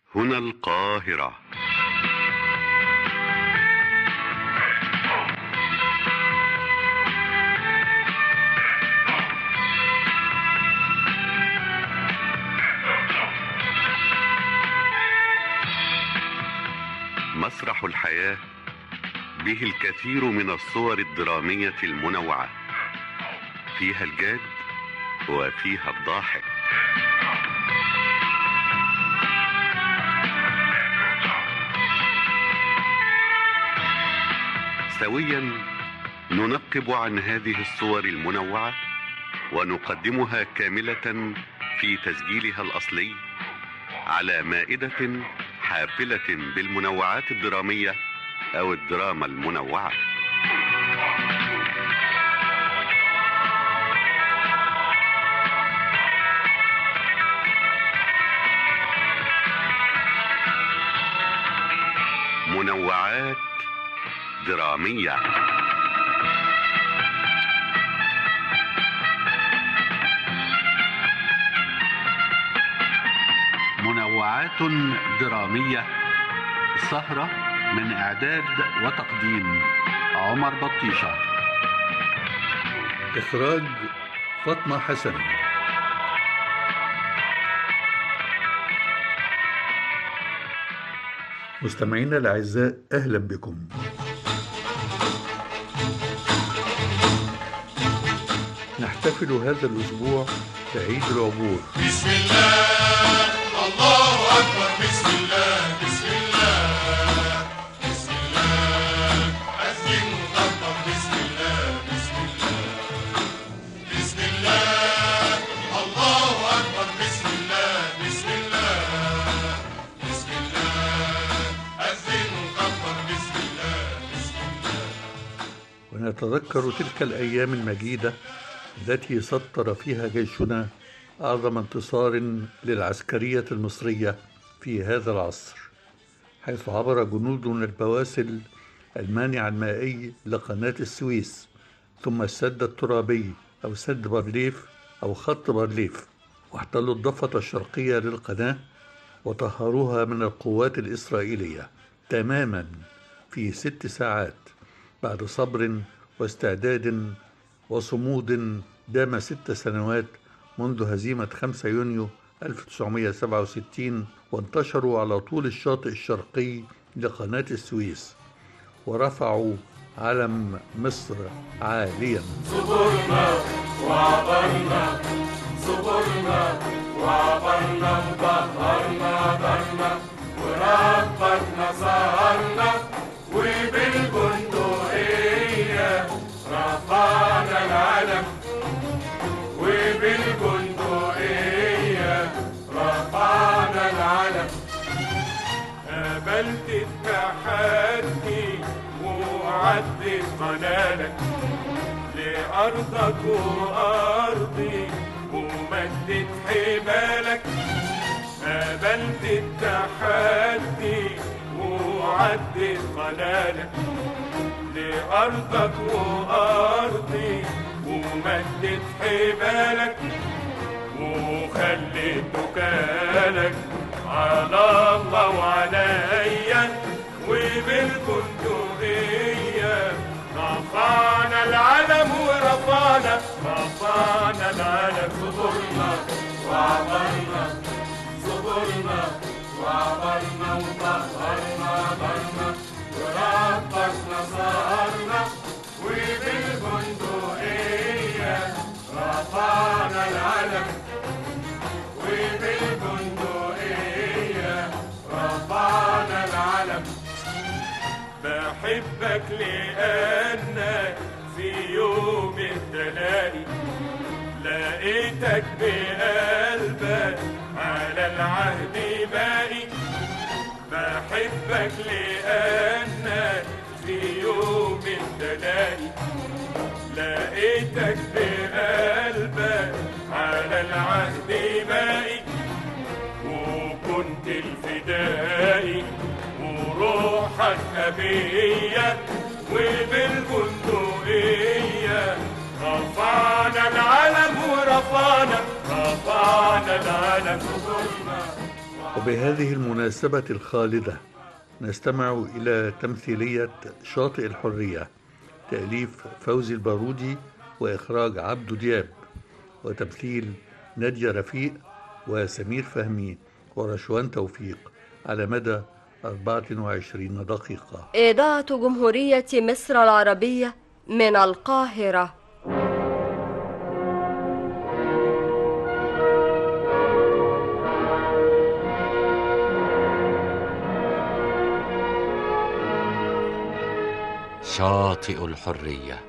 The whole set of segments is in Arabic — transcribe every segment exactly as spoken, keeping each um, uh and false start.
هنا القاهرة. مسرح الحياة به الكثير من الصور الدرامية المنوعة، فيها الجاد وفيها الضاحك. سويا ننقب عن هذه الصور المنوعة ونقدمها كاملة في تسجيلها الأصلي على مائدة حافلة بالمنوعات الدرامية أو الدراما المنوعة. منوعات درامية. منوعات درامية، سهرة من إعداد وتقديم عمر بطيشة، إخراج فاطمة حسن. مستمعينا الأعزاء، أهلا بكم. نحتفل هذا الأسبوع بعيد العبور. بسم الله، الله أكبر، بسم الله، بسم الله، بسم الله، أذن وكبر، بسم الله، بسم الله، بسم الله، الله أكبر، بسم الله، بسم الله، بسم الله، أذن وكبر، بسم الله، بسم الله. ونتذكر تلك الأيام المجيدة التي سطر فيها جيشنا أعظم انتصار للعسكرية المصرية في هذا العصر، حيث عبر جنودنا البواسل المانع المائي لقناة السويس، ثم السد الترابي أو سد بارليف أو خط بارليف، واحتلوا الضفة الشرقية للقناة وطهروها من القوات الإسرائيلية تماما في ست ساعات، بعد صبر واستعداد وصمود دام ست سنوات منذ هزيمة خمسة يونيو ألف وتسعمائة وسبعة وستين، وانتشروا على طول الشاطئ الشرقي لقناة السويس ورفعوا علم مصر عاليا. صبرنا وعبرنا، صبرنا وعبرنا، وظهرنا درنا وربطنا سهرنا، وبالبندقية رفعنا العلم، وبالبندقية رفعنا العلم. قابلت التحدي وعدت قنالك لأرضك وأرضي ومدت حبالك. قابلت التحدي وعدت قنالك لأرضك وأرضي ومدت حبالك، وخليت وكالك على الله وعليا، وبالبندقية رفعنا العلم ورفعنا رفعنا العلم. صبرنا وعبرنا، صبرنا وعبرنا، وطهرنا درنا وربطنا سهرنا، وبالبندقية رفعنا العلم، وبالبندقية رفعنا العلم. بحبك لأنك في يوم التلاقي لقيتك بقلبك على العهد باقي. بحبك لأنك في يوم التلاقي لقيتك بقلبك على العهد باقي، وكنت الفدائي وروحك أبية، وبالبندقية رفعنا العلم ورفعنا رفعنا العلم. صبرنا وبهذه المناسبة الخالدة نستمع إلى تمثيلية شاطئ الحرية، تأليف فوزي البارودي وإخراج عبدو دياب، وتمثيل نادية رفيق وسمير فهمي ورشوان توفيق على مدى أربعة وعشرين دقيقة. إذاعة جمهورية مصر العربية من القاهرة. شاطئ الحرية.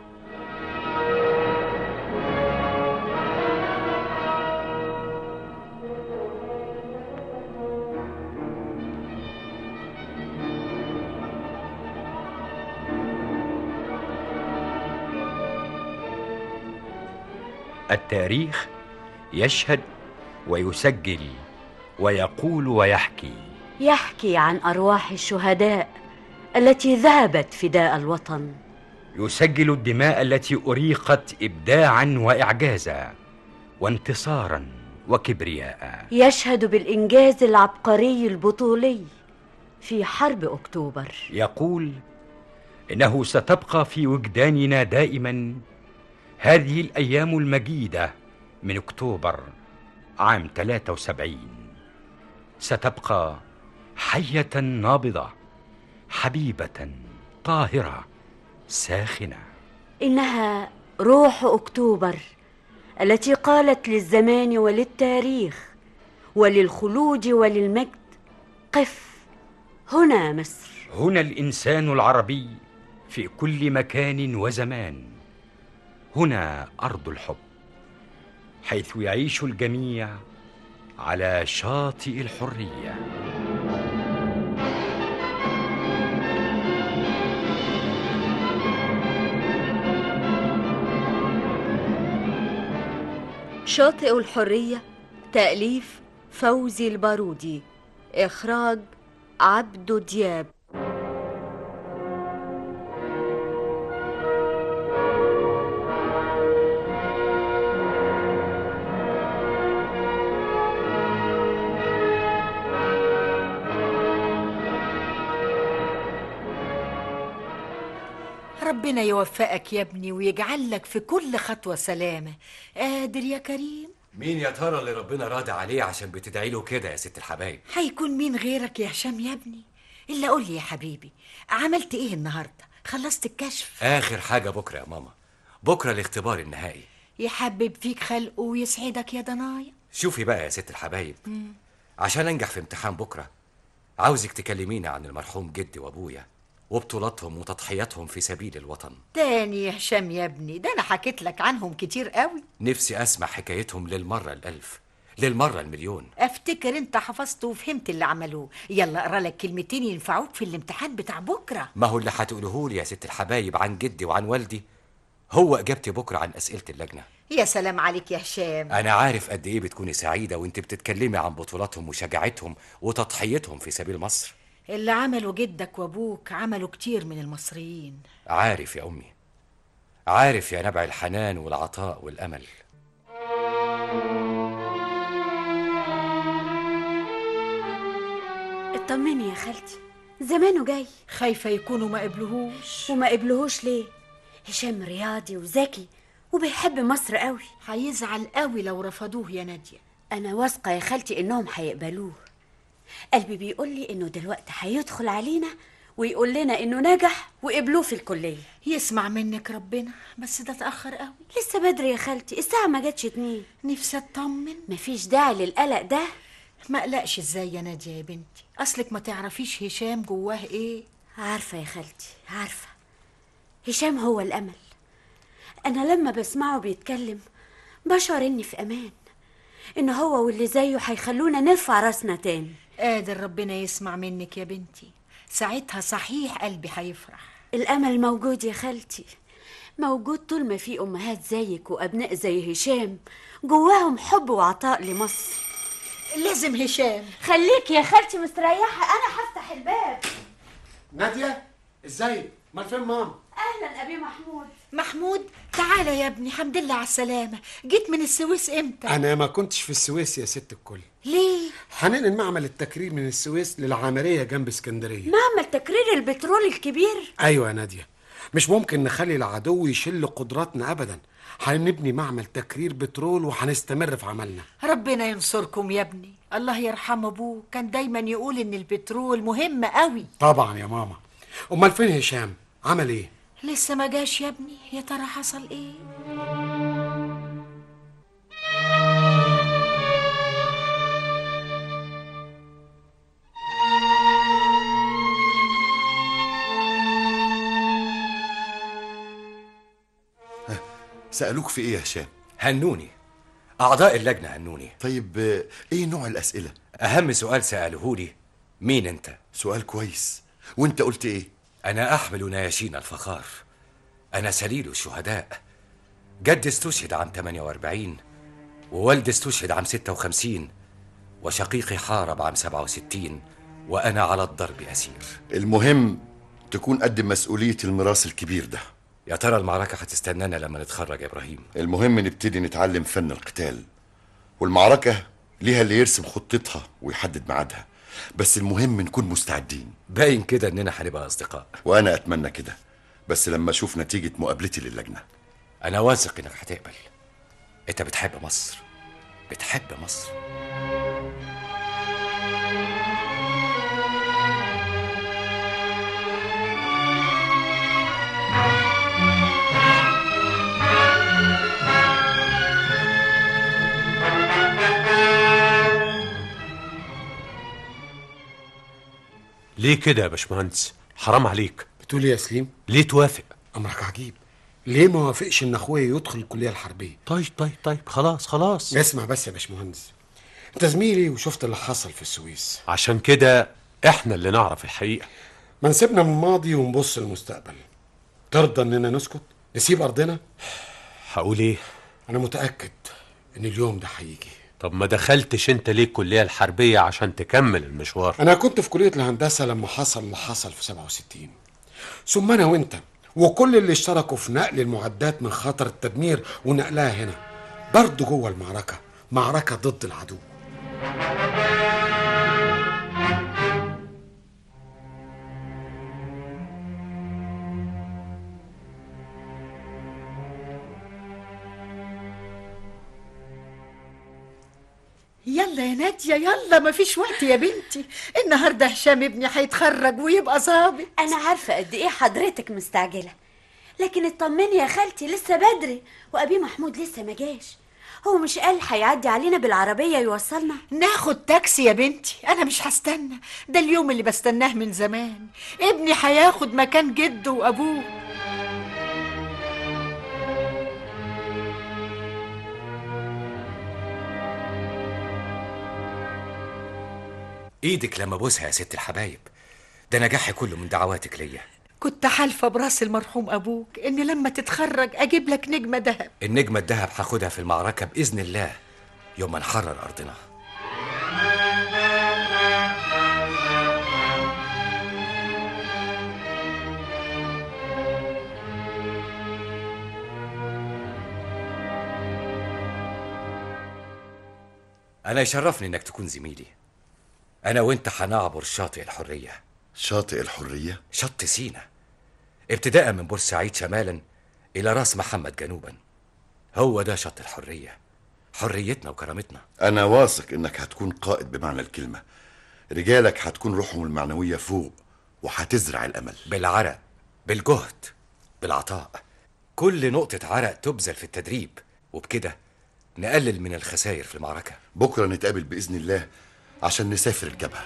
التاريخ يشهد ويسجل ويقول ويحكي يحكي عن أرواح الشهداء التي ذهبت فداء الوطن، يسجل الدماء التي أريقت إبداعا وإعجازا وانتصارا وكبرياء، يشهد بالإنجاز العبقري البطولي في حرب أكتوبر. يقول إنه ستبقى في وجداننا دائما هذه الأيام المجيدة من أكتوبر عام ثلاثة وسبعين، ستبقى حية نابضة، حبيبة طاهرة ساخنة. إنها روح أكتوبر التي قالت للزمان وللتاريخ وللخلود وللمجد: قف هنا مصر. هنا الإنسان العربي في كل مكان وزمان، هنا أرض الحب، حيث يعيش الجميع على شاطئ الحرية. شاطئ الحرية، تأليف فوزي البارودي، إخراج عبدو دياب. ربنا يوفقك يا ابني ويجعل لك في كل خطوة سلامة. قادر يا كريم؟ مين يا ترى اللي ربنا راضي عليه عشان بتدعي له كده يا ست الحبايب؟ هيكون مين غيرك يا هشام يا ابني؟ إلا قول لي يا حبيبي، عملت ايه النهاردة؟ خلصت الكشف؟ آخر حاجة بكرة يا ماما، بكرة الاختبار النهائي. يحبب فيك خلقه ويسعدك يا ضنايا. شوفي بقى يا ست الحبايب، مم. عشان انجح في امتحان بكرة عاوزك تكلمينا عن المرحوم جدي وابويا وبطولاتهم وتضحياتهم في سبيل الوطن. تاني يا هشام يا ابني، ده انا حكيت لك عنهم كتير قوي. نفسي اسمع حكايتهم للمرة الالف، للمرة المليون. افتكر انت حفظت وفهمت اللي عملوه. يلا اقرا لك كلمتين ينفعوك في الامتحان بتاع بكره. ما هو اللي هتقوله لي يا ست الحبايب عن جدي وعن والدي هو اجابتي بكره عن اسئله اللجنه. يا سلام عليك يا هشام. انا عارف قد ايه بتكوني سعيده وانت بتتكلمي عن بطولاتهم وشجاعتهم وتضحيتهم في سبيل مصر. اللي عمله جدك وابوك عملوا كتير من المصريين. عارف يا امي، عارف يا نبع الحنان والعطاء والامل. اطمني يا خالتي، زمانه جاي. خايفه يكونوا ما قبلوهوش. وما قبلوهوش ليه؟ هشام رياضي وذكي وبيحب مصر قوي. هيزعل قوي لو رفضوه يا ناديه. انا واثقه يا خالتي انهم هيقبلوه. قلبي بيقول لي انه دلوقتي هيدخل علينا ويقول لنا انه نجح وقبلوه في الكليه. يسمع منك ربنا، بس ده اتاخر قوي. لسه بدري يا خالتي، الساعه ما جاتش اتنين. نفسي اطمن. مفيش داعي للقلق ده. ما قلقش ازاي يا ناديه يا بنتي؟ اصلك ما تعرفيش هشام جواه ايه. عارفه يا خالتي، عارفه. هشام هو الامل. انا لما بسمعه بيتكلم بشعر اني في امان، ان هو واللي زيه هيخلونا نرفع راسنا تاني. قادر ربنا يسمع منك يا بنتي، ساعتها صحيح قلبي هيفرح. الامل موجود يا خالتي، موجود طول ما في امهات زيك وابناء زي هشام جواهم حب وعطاء لمصر. لازم هشام. خليك يا خالتي مستريحه، انا هفتح الباب. ناديه ازيك؟ امال فين ماما؟ اهلا ابي محمود. محمود تعالى يا ابني، حمد لله على السلامة. جيت من السويس امتى؟ انا ما كنتش في السويس يا ست الكل. ليه؟ هننقل معمل التكرير من السويس للعامرية جنب اسكندرية. معمل تكرير البترول الكبير؟ ايوه يا نادية، مش ممكن نخلي العدو يشل قدراتنا ابدا. هنبني معمل تكرير بترول وهنستمر في عملنا. ربنا ينصركم يا ابني. الله يرحم ابوه، كان دايما يقول ان البترول مهم قوي. طبعا يا ماما. امال فين هشام؟ عمل ايه؟ لسه ما جاش يا ابني. يا ترى حصل ايه؟ سألوك في ايه يا هشام؟ هنوني، أعضاء اللجنة هنوني. طيب ايه نوع الأسئلة؟ أهم سؤال سألهولي مين أنت؟ سؤال كويس. وانت قلت ايه؟ أنا أحمل نياشين الفخار، أنا سليل الشهداء. جدي استشهد عام ثمانية وأربعين، ووالدي استشهد عام ستة وخمسين، وشقيقي حارب عام سبعة وستين، وأنا على الضرب أسير. المهم تكون قد مسؤولية الميراث الكبير ده. يا ترى المعركة هتستنانا لما نتخرج يا إبراهيم؟ المهم نبتدي نتعلم فن القتال، والمعركة ليها اللي يرسم خطتها ويحدد ميعادها، بس المهم نكون مستعدين. باين كده إننا هنبقى أصدقاء. وأنا أتمنى كده، بس لما أشوف نتيجة مقابلتي للجنة. أنا واثق إنك هتقبل. أنت بتحب مصر، بتحب مصر. ليه كده يا باشمهندس؟ حرام عليك. بتقول ايه يا سليم؟ ليه توافق؟ امرك عجيب. ليه ما وافقش ان اخويا يدخل الكليه الحربيه؟ طيب طيب طيب خلاص خلاص. اسمع بس يا باشمهندس، انت زميلي وشفت اللي حصل في السويس. عشان كده احنا اللي نعرف الحقيقه. ما نسيبنا من الماضي ونبص للمستقبل. ترضى اننا نسكت؟ نسيب ارضنا؟ هقول ايه؟ انا متاكد ان اليوم ده هيجي. طب ما دخلتش انت ليه الكليه الحربيه عشان تكمل المشوار؟ انا كنت في كليه الهندسه لما حصل اللي حصل في سبعة وستين، ثم انا وانت وكل اللي اشتركوا في نقل المعدات من خطر التدمير ونقلها هنا برضه جوه المعركه، معركه ضد العدو. يلا يا نادية يلا، مفيش وقت يا بنتي. النهارده هشام ابني هيتخرج ويبقى ظابط. انا عارفه قد ايه حضرتك مستعجله، لكن اطمني يا خالتي لسه بدري، وابي محمود لسه ما جاش. هو مش قال هيعدي علينا بالعربيه يوصلنا؟ ناخد تاكسي يا بنتي، انا مش هستنى. ده اليوم اللي بستناه من زمان. ابني هياخد مكان جده وابوه. ايدك لما بوسها يا ست الحبايب، ده نجاحي كله من دعواتك ليا. كنت حالفه براس المرحوم ابوك ان لما تتخرج اجيب لك نجمه دهب. النجمه الدهب هاخدها في المعركه باذن الله يوم ما نحرر ارضنا. انا يشرفني انك تكون زميلي. أنا وأنت هنعبر شاطئ الحرية. شاطئ الحرية؟ شط سينا، ابتداء من بورسعيد شمالا إلى راس محمد جنوبا. هو ده شط الحرية، حريتنا وكرامتنا. أنا واثق إنك هتكون قائد بمعنى الكلمة. رجالك هتكون روحهم المعنوية فوق، وهتزرع الأمل بالعرق، بالجهد، بالعطاء. كل نقطة عرق تبذل في التدريب، وبكده نقلل من الخسائر في المعركة. بكرة نتقابل بإذن الله عشان نسافر الجبهة.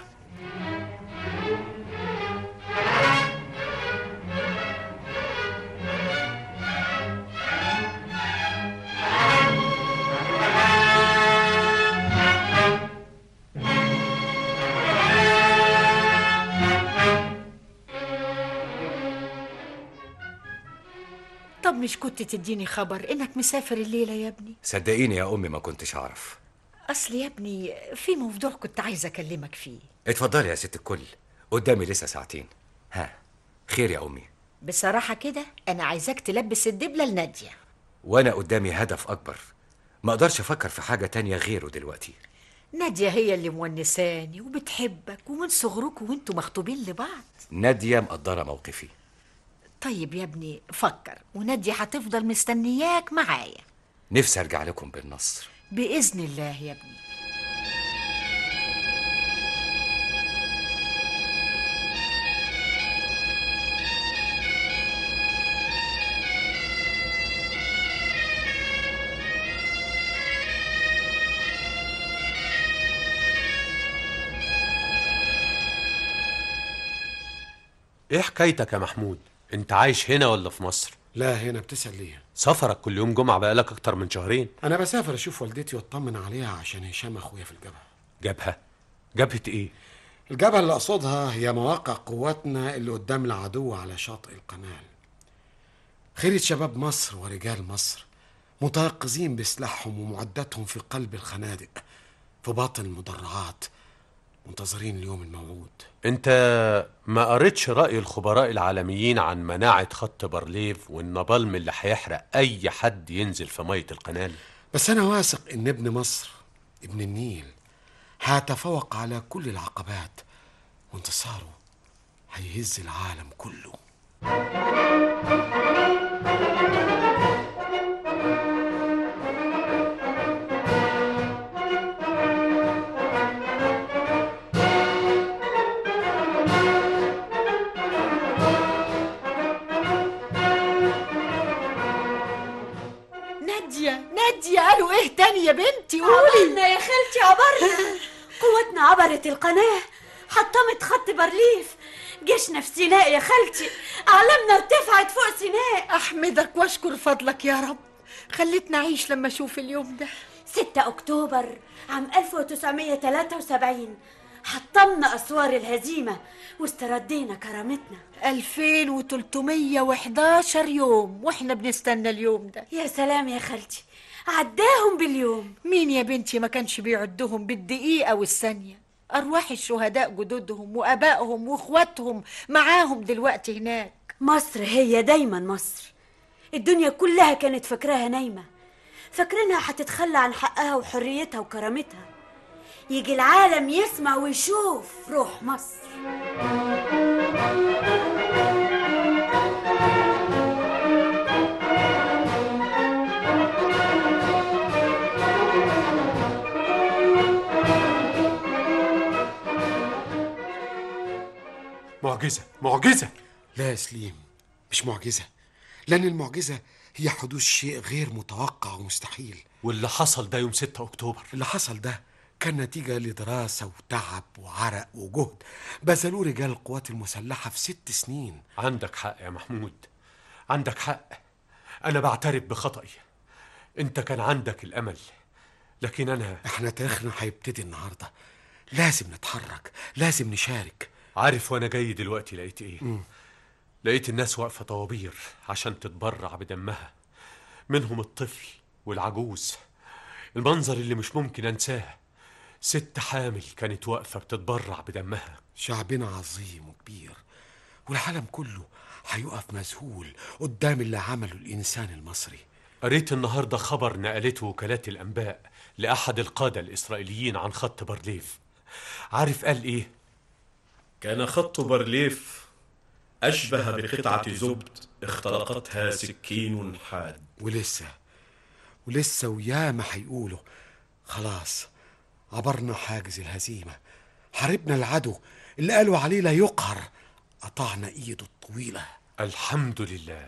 طب مش كنت تديني خبر انك مسافر الليلة يا ابني؟ صدقيني يا أمي ما كنتش أعرف. أصل يا ابني في موضوع كنت عايزة أكلمك فيه. اتفضلي يا ست الكل، قدامي لسه ساعتين. ها خير يا أمي؟ بصراحة كده أنا عايزاك تلبس الدبلة لنادية. وانا قدامي هدف اكبر، ما اقدرش افكر في حاجة تانية غيره دلوقتي. نادية هي اللي مونساني وبتحبك، ومن صغركم وانتوا مخطوبين لبعض. نادية مقدرة موقفي. طيب يا ابني فكر، ونادية هتفضل مستنياك معايا. نفسي ارجع لكم بالنصر بإذن الله يا ابني. ايه حكايتك يا محمود؟ انت عايش هنا ولا في مصر؟ لا هنا. بتسأل ليه؟ سفرك كل يوم جمعة بقالك اكتر من شهرين. انا بسافر اشوف والدتي واطمن عليها عشان هشام اخويا في الجبهة. جبهة؟ جبهة ايه؟ الجبهة اللي اقصدها هي مواقع قواتنا اللي قدام العدو على شاطئ القنال. خيرة شباب مصر ورجال مصر متيقظين بسلاحهم ومعداتهم في قلب الخنادق في باطن المدرعات، منتظرين اليوم الموعود. انت ما قريتش رأي الخبراء العالميين عن مناعة خط بارليف والنبالم اللي هيحرق اي حد ينزل في مية القنال؟ بس انا واثق ان ابن مصر ابن النيل هيتفوق على كل العقبات، وانتصاره هيهز العالم كله. قالوا ايه تاني يا بنتي؟ قولي. عبرنا يا خالتي، عبرنا. قوتنا عبرت القناة، حطمت خط بارليف. جيشنا في سيناء يا خالتي، أعلامنا ارتفعت فوق سيناء. أحمدك واشكر فضلك يا رب، خليتنا أعيش لما أشوف اليوم ده. ستة أكتوبر عام ألف وتسعمية وتلاتة وسبعين حطمنا أسوار الهزيمة واستردينا كرامتنا. ألفين وتلتمية وحداشر يوم وإحنا بنستنى اليوم ده. يا سلام يا خالتي، عداهم باليوم. مين يا بنتي ما كانش بيعدهم بالدقيقة والثانية؟ أرواح الشهداء جدودهم وأبائهم وإخواتهم معاهم دلوقتي هناك. مصر هي دايما مصر. الدنيا كلها كانت فاكراها نايمة، فاكرينها هتتخلى عن حقها وحريتها وكرامتها. يجي العالم يسمع ويشوف روح مصر. معجزة معجزة. لا يا سليم، مش معجزة، لأن المعجزة هي حدوث شيء غير متوقع ومستحيل. واللي حصل ده يوم ستة أكتوبر، اللي حصل ده كان نتيجة لدراسة وتعب وعرق وجهد بذلوه رجال القوات المسلحة في ست سنين. عندك حق يا محمود، عندك حق. أنا بعترف بخطئي. أنت كان عندك الأمل، لكن أنا... إحنا تاريخنا هيبتدي النهاردة، لازم نتحرك، لازم نشارك. عارف وأنا جاي دلوقتي لقيت إيه؟ م. لقيت الناس واقفة طوابير عشان تتبرع بدمها، منهم الطفل والعجوز. المنظر اللي مش ممكن أنساه، ست حامل كانت واقفة بتتبرع بدمها. شعبنا عظيم وكبير، والعالم كله هيقف مذهول قدام اللي عمله الإنسان المصري. قريت النهاردة خبر نقلته وكالات الأنباء لأحد القادة الإسرائيليين عن خط بارليف. عارف قال إيه؟ كان خط بارليف أشبه بقطعة زبد اخترقتها سكين حاد. ولسه ولسه وياما هيقولوا خلاص عبرنا حاجز الهزيمة، حاربنا العدو اللي قالوا عليه لا يقهر، قطعنا ايده الطويلة. الحمد لله.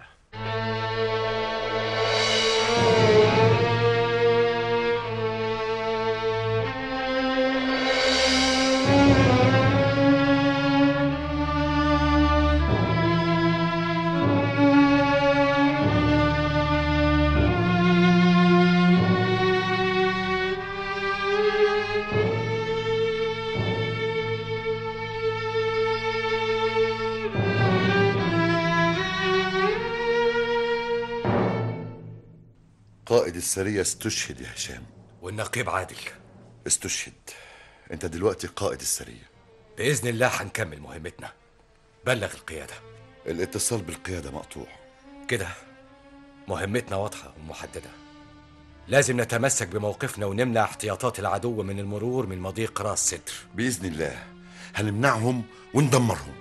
قائد السرية استشهد يا هشام. والنقيب عادل استشهد. انت دلوقتي قائد السرية. بإذن الله هنكمل مهمتنا. بلغ القيادة. الاتصال بالقيادة مقطوع. كده مهمتنا واضحة ومحددة. لازم نتمسك بموقفنا ونمنع احتياطات العدو من المرور من مضيق راس سدر. بإذن الله هنمنعهم وندمرهم.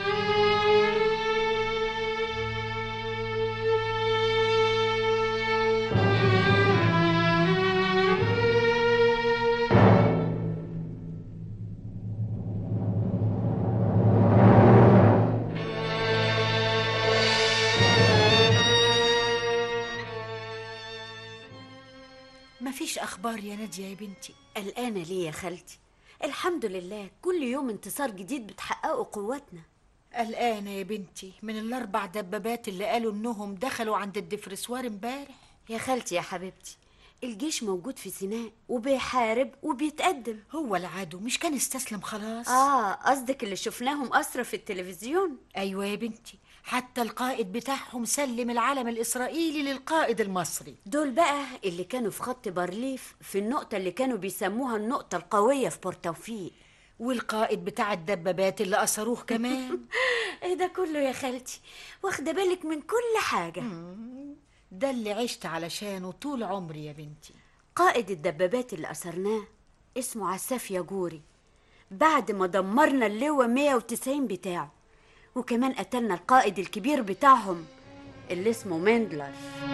مفيش أخبار يا نادية يا بنتي؟ قلقانة ليه يا خالتي؟ الحمد لله كل يوم انتصار جديد بتحققوا قواتنا. قلقانة يا بنتي من الأربع دبابات اللي قالوا إنهم دخلوا عند الدفرسوار امبارح. يا خالتي يا حبيبتي، الجيش موجود في سيناء وبيحارب وبيتقدم. هو العدو مش كان استسلم خلاص؟ اه قصدك اللي شفناهم أسرى في التلفزيون؟ أيوة يا بنتي، حتى القائد بتاعهم سلم العلم الإسرائيلي للقائد المصري. دول بقى اللي كانوا في خط بارليف في النقطة اللي كانوا بيسموها النقطة القوية في بورتوفيق. والقائد بتاع الدبابات اللي أسروه كمان. ايه ده كله يا خالتي؟ واخدة بالك من كل حاجة. ده اللي عشت علشانه طول عمري يا بنتي. قائد الدبابات اللي أسرناه اسمه عساف ياجوري، بعد ما دمرنا اللواء مية وتسعين بتاعه، وكمان قتلنا القائد الكبير بتاعهم اللي اسمه مندلر.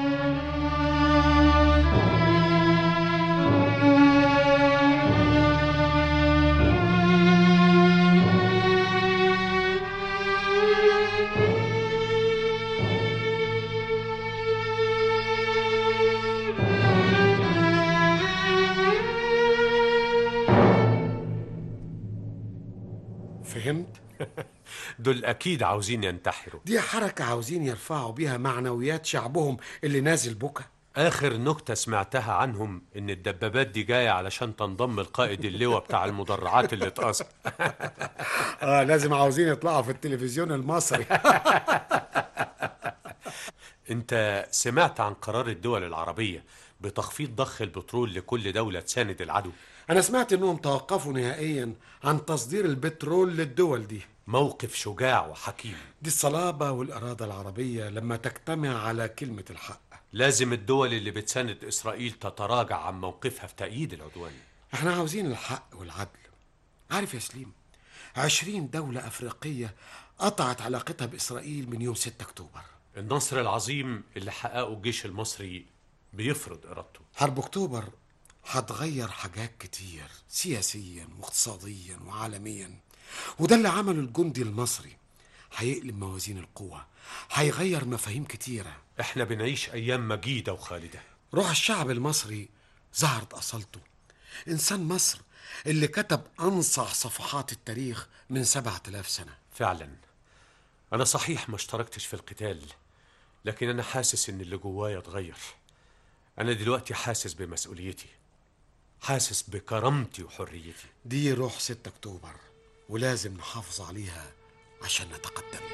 فهمت؟ دول أكيد عاوزين ينتحروا. دي حركة عاوزين يرفعوا بيها معنويات شعبهم اللي نازل بكا. آخر نكتة سمعتها عنهم إن الدبابات دي جاية علشان تنضم القائد اللواء بتاع المدرعات اللي اتقصر. آه لازم عاوزين يطلعوا في التلفزيون المصري. أنت سمعت عن قرار الدول العربية بتخفيض ضخ البترول لكل دولة تساند العدو؟ أنا سمعت إنهم توقفوا نهائيا عن تصدير البترول للدول دي. موقف شجاع وحكيم. دي الصلابة والإرادة العربية لما تجتمع على كلمة الحق. لازم الدول اللي بتساند إسرائيل تتراجع عن موقفها في تأييد العدوان. احنا عاوزين الحق والعدل. عارف يا سليم، عشرين دولة أفريقية قطعت علاقتها بإسرائيل من يوم ستة أكتوبر. النصر العظيم اللي حققه الجيش المصري بيفرض إرادته. حرب أكتوبر هتغير حاجات كتير سياسيا واقتصاديا وعالميا، وده اللي عمله الجندي المصري. هيقلب موازين القوة، هيغير مفاهيم كتيرة. احنا بنعيش أيام مجيدة وخالدة. روح الشعب المصري ظهرت أصالته. إنسان مصر اللي كتب أنصح صفحات التاريخ من سبعة آلاف سنة. فعلا أنا صحيح ما اشتركتش في القتال، لكن أنا حاسس إن اللي جوايا اتغير. أنا دلوقتي حاسس بمسؤوليتي، حاسس بكرامتي وحريتي. دي روح ستة أكتوبر ولازم نحافظ عليها عشان نتقدم.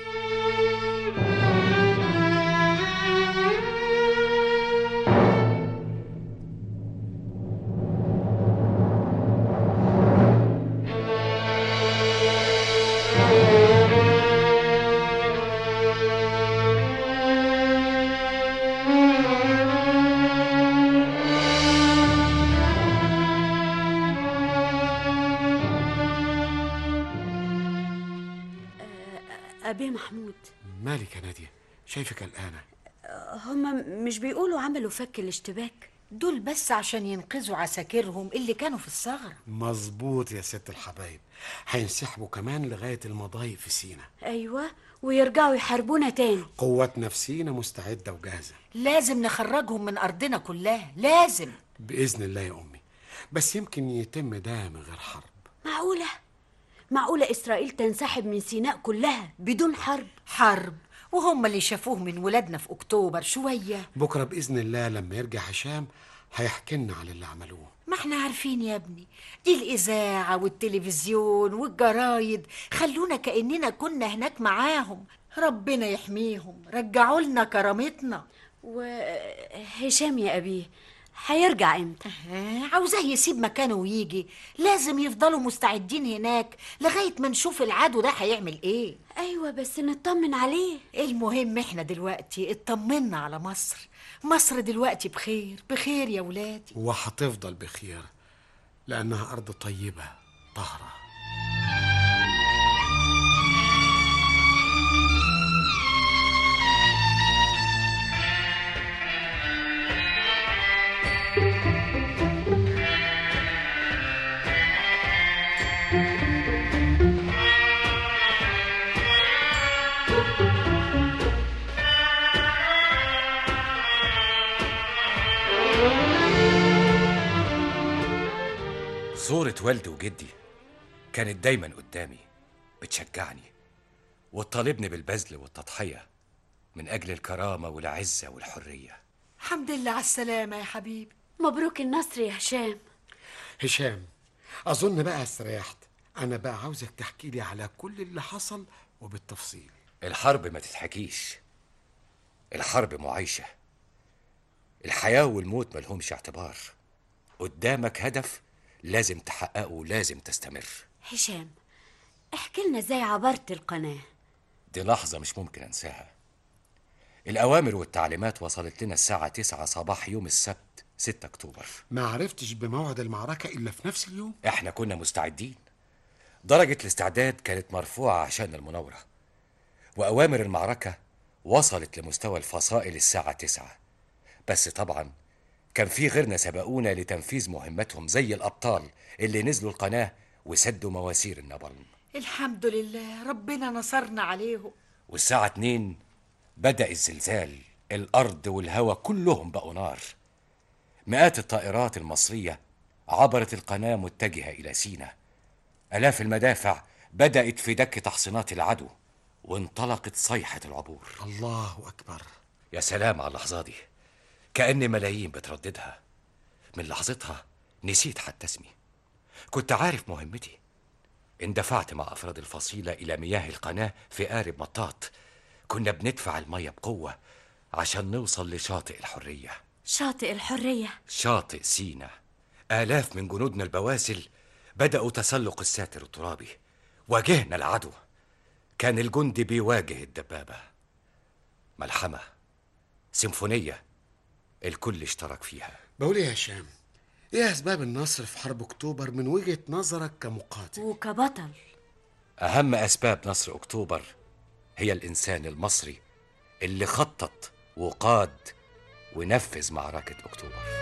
أبي محمود، مالك يا نادية؟ شايفك قلقانة. هما مش بيقولوا عملوا فك الاشتباك؟ دول بس عشان ينقذوا عساكرهم اللي كانوا في الثغرة. مظبوط يا ست الحبايب، هينسحبوا كمان لغاية المضايق في سينا. أيوة، ويرجعوا يحاربونا تاني. قوات نفسينا مستعدة وجاهزة. لازم نخرجهم من أرضنا كلها، لازم. بإذن الله يا أمي، بس يمكن يتم ده من غير حرب. معقولة؟ معقولة إسرائيل تنسحب من سيناء كلها بدون حرب؟ حرب؟ وهم اللي شافوه من ولادنا في أكتوبر شوية. بكرة بإذن الله لما يرجع هشام هيحكي لنا على اللي عملوه. ما احنا عارفين يا ابني، دي الإذاعة والتلفزيون والجرايد خلونا كأننا كنا هناك معاهم. ربنا يحميهم، رجعوا لنا كرامتنا. وهشام يا أبيه هيرجع امتى؟ آه، عاوزاه يسيب مكانه ويجي. لازم يفضلوا مستعدين هناك لغاية ما نشوف العدو ده هيعمل ايه. ايوه بس نطمن عليه. المهم احنا دلوقتي اطمنا على مصر. مصر دلوقتي بخير بخير يا ولادي، وهتفضل بخير لأنها أرض طيبة طاهرة. صورة والدي وجدي كانت دايما قدامي، بتشجعني وتطالبني بالبذل والتضحية من أجل الكرامة والعزة والحرية. الحمد لله على السلامة يا حبيبي. مبروك النصر يا هشام. هشام، أظن بقى استريحت. أنا بقى عاوزك تحكي لي على كل اللي حصل وبالتفصيل. الحرب ما تتحكيش، الحرب معايشة. الحياة والموت ملهمش اعتبار. قدامك هدف لازم تحققه ولازم تستمر. هشام، احكي لنا ازاي عبرت القناة. دي لحظة مش ممكن أنساها. الأوامر والتعليمات وصلت لنا الساعة تسعة صباح يوم السبت ستة أكتوبر. ما عرفتش بموعد المعركة إلا في نفس اليوم؟ احنا كنا مستعدين. درجة الاستعداد كانت مرفوعة عشان المناورة، وأوامر المعركة وصلت لمستوى الفصائل الساعة تسعة. بس طبعا كان في غيرنا سبقونا لتنفيذ مهمتهم زي الأبطال اللي نزلوا القناة وسدوا مواسير النابلم. الحمد لله ربنا نصرنا عليهم. والساعة اتنين بدأ الزلزال. الأرض والهواء كلهم بقوا نار. مئات الطائرات المصرية عبرت القناة متجهة إلى سيناء. آلاف المدافع بدأت في دك تحصينات العدو، وانطلقت صيحة العبور. الله أكبر. يا سلام على اللحظة دي، كأن ملايين بترددها. من لحظتها نسيت حتى اسمي. كنت عارف مهمتي. اندفعت مع أفراد الفصيلة إلى مياه القناة في قارب مطاط. كنا بندفع المية بقوة عشان نوصل لشاطئ الحرية. شاطئ الحرية؟ شاطئ سيناء. آلاف من جنودنا البواسل بدأوا تسلق الساتر الترابي. واجهنا العدو. كان الجندي بيواجه الدبابة. ملحمة، سيمفونية، الكل اشترك فيها. بقول يا هشام، ايه اسباب النصر في حرب اكتوبر من وجهة نظرك كمقاتل وكبطل؟ اهم اسباب نصر اكتوبر هي الانسان المصري اللي خطط وقاد ونفذ معركة اكتوبر.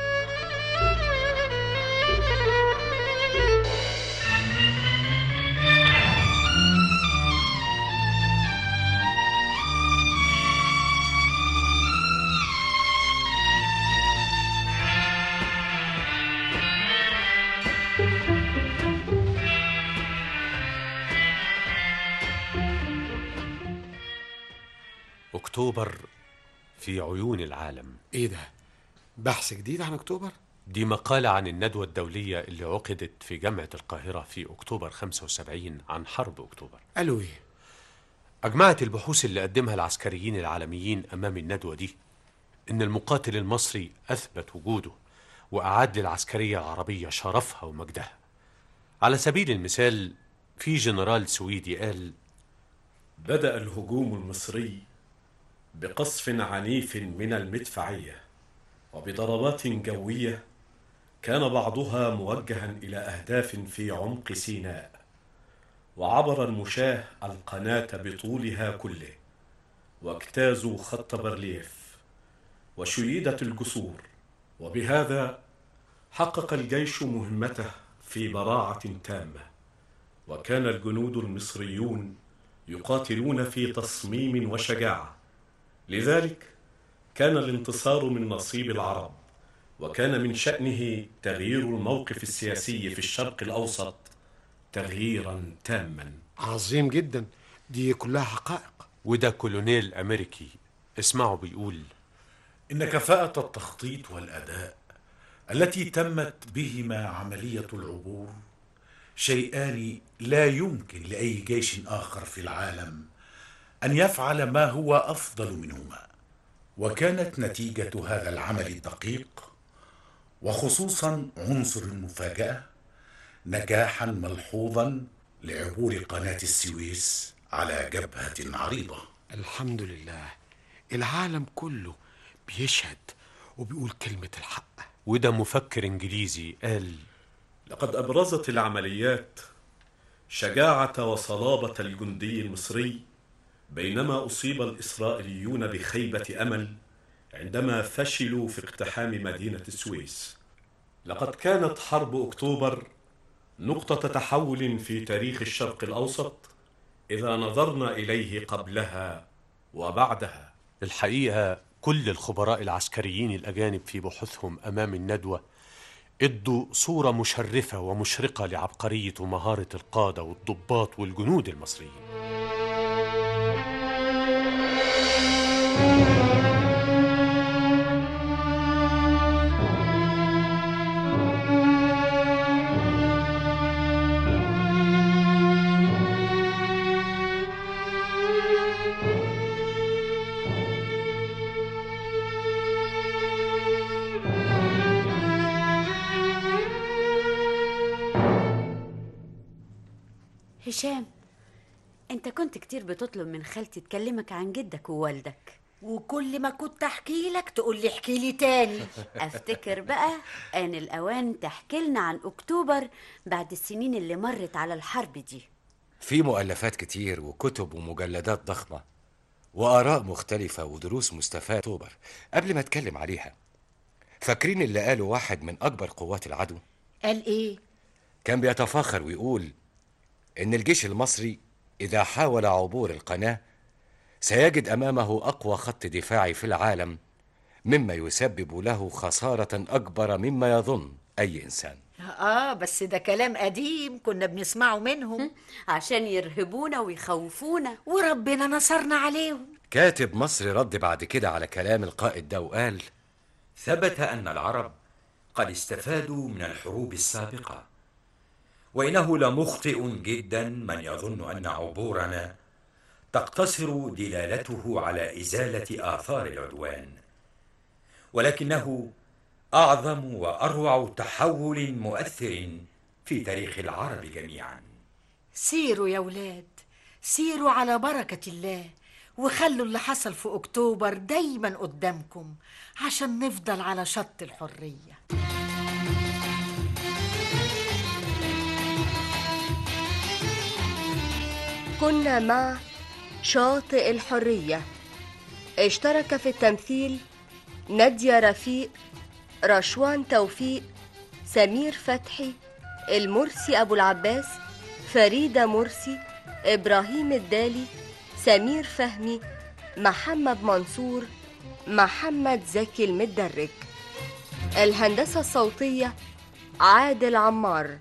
أكتوبر في عيون العالم. إيه ده؟ بحث جديد عن أكتوبر؟ دي مقالة عن الندوة الدولية اللي عقدت في جامعة القاهرة في أكتوبر خمسة وسبعين عن حرب أكتوبر. قالوا إيه؟ أجمعت البحوث اللي قدمها العسكريين العالميين أمام الندوة دي إن المقاتل المصري أثبت وجوده وأعاد للعسكرية العربية شرفها ومجدها. على سبيل المثال، في جنرال سويدي قال: بدأ الهجوم المصري بقصف عنيف من المدفعية وبضربات جوية كان بعضها موجها إلى أهداف في عمق سيناء، وعبر المشاة القناة بطولها كله، واجتازوا خط بارليف وشيدت الجسور، وبهذا حقق الجيش مهمته في براعة تامة. وكان الجنود المصريون يقاتلون في تصميم وشجاعة، لذلك كان الانتصار من نصيب العرب، وكان من شأنه تغيير الموقف السياسي في الشرق الأوسط تغييرا تاما. عظيم جدا، دي كلها حقائق. وده كولونيل أمريكي اسمعوا بيقول: إن كفاءة التخطيط والأداء التي تمت بهما عملية العبور شيئان لا يمكن لأي جيش آخر في العالم أن يفعل ما هو أفضل منهما. وكانت نتيجة هذا العمل الدقيق وخصوصا عنصر المفاجأة نجاحا ملحوظا لعبور قناة السويس على جبهة عريضة. الحمد لله، العالم كله بيشهد وبيقول كلمة الحق. وده مفكر إنجليزي قال: لقد أبرزت العمليات شجاعة وصلابة الجندي المصري بينما أصيب الإسرائيليون بخيبة أمل عندما فشلوا في اقتحام مدينة السويس. لقد كانت حرب أكتوبر نقطة تحول في تاريخ الشرق الأوسط إذا نظرنا إليه قبلها وبعدها. الحقيقة كل الخبراء العسكريين الأجانب في بحوثهم أمام الندوة ادوا صورة مشرفة ومشرقة لعبقرية ومهارة القادة والضباط والجنود المصريين. هشام، انت كنت كتير بتطلب من خالتي تكلمك عن جدك ووالدك، وكل ما كنت احكي لك تقول لي احكي لي تاني. افتكر بقى آن الأوان تحكي لنا عن أكتوبر بعد السنين اللي مرت على الحرب دي. في مؤلفات كتير وكتب ومجلدات ضخمة وآراء مختلفة ودروس مستفادة أكتوبر. قبل ما أتكلم عليها، فاكرين اللي قاله واحد من أكبر قوات العدو؟ قال إيه؟ كان بيتفاخر ويقول إن الجيش المصري إذا حاول عبور القناة سيجد أمامه أقوى خط دفاعي في العالم، مما يسبب له خسارة أكبر مما يظن أي إنسان. آه بس ده كلام قديم كنا بنسمعه منهم عشان يرهبونا ويخوفونا، وربنا نصرنا عليهم. كاتب مصري رد بعد كده على كلام القائد ده وقال: ثبت أن العرب قد استفادوا من الحروب السابقة، وإنه لمخطئ جدا من يظن أن عبورنا تقتصر دلالته على إزالة آثار العدوان، ولكنه أعظم وأروع تحول مؤثر في تاريخ العرب جميعا. سيروا يا ولاد، سيروا على بركة الله، وخلوا اللي حصل في أكتوبر دايما قدامكم عشان نفضل على شط الحرية. كنا مع شاطئ الحرية. اشترك في التمثيل نادية رفيق، رشوان توفيق، سمير فتحي، المرسي أبو العباس، فريدة مرسي، إبراهيم الدالي، سمير فهمي، محمد منصور، محمد زكي المدرج. الهندسة الصوتية عادل عمار.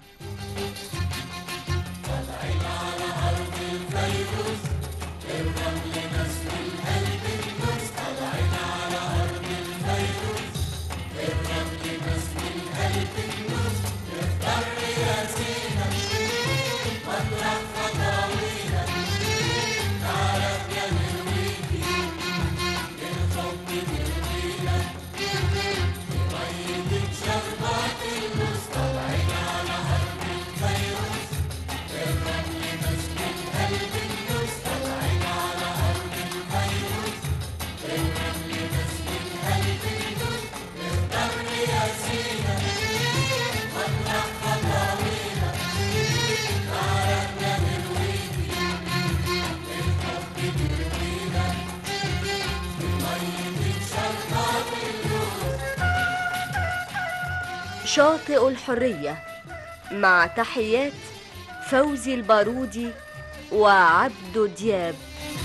شاطئ الحرية، مع تحيات فوزي البارودي وعبد دياب.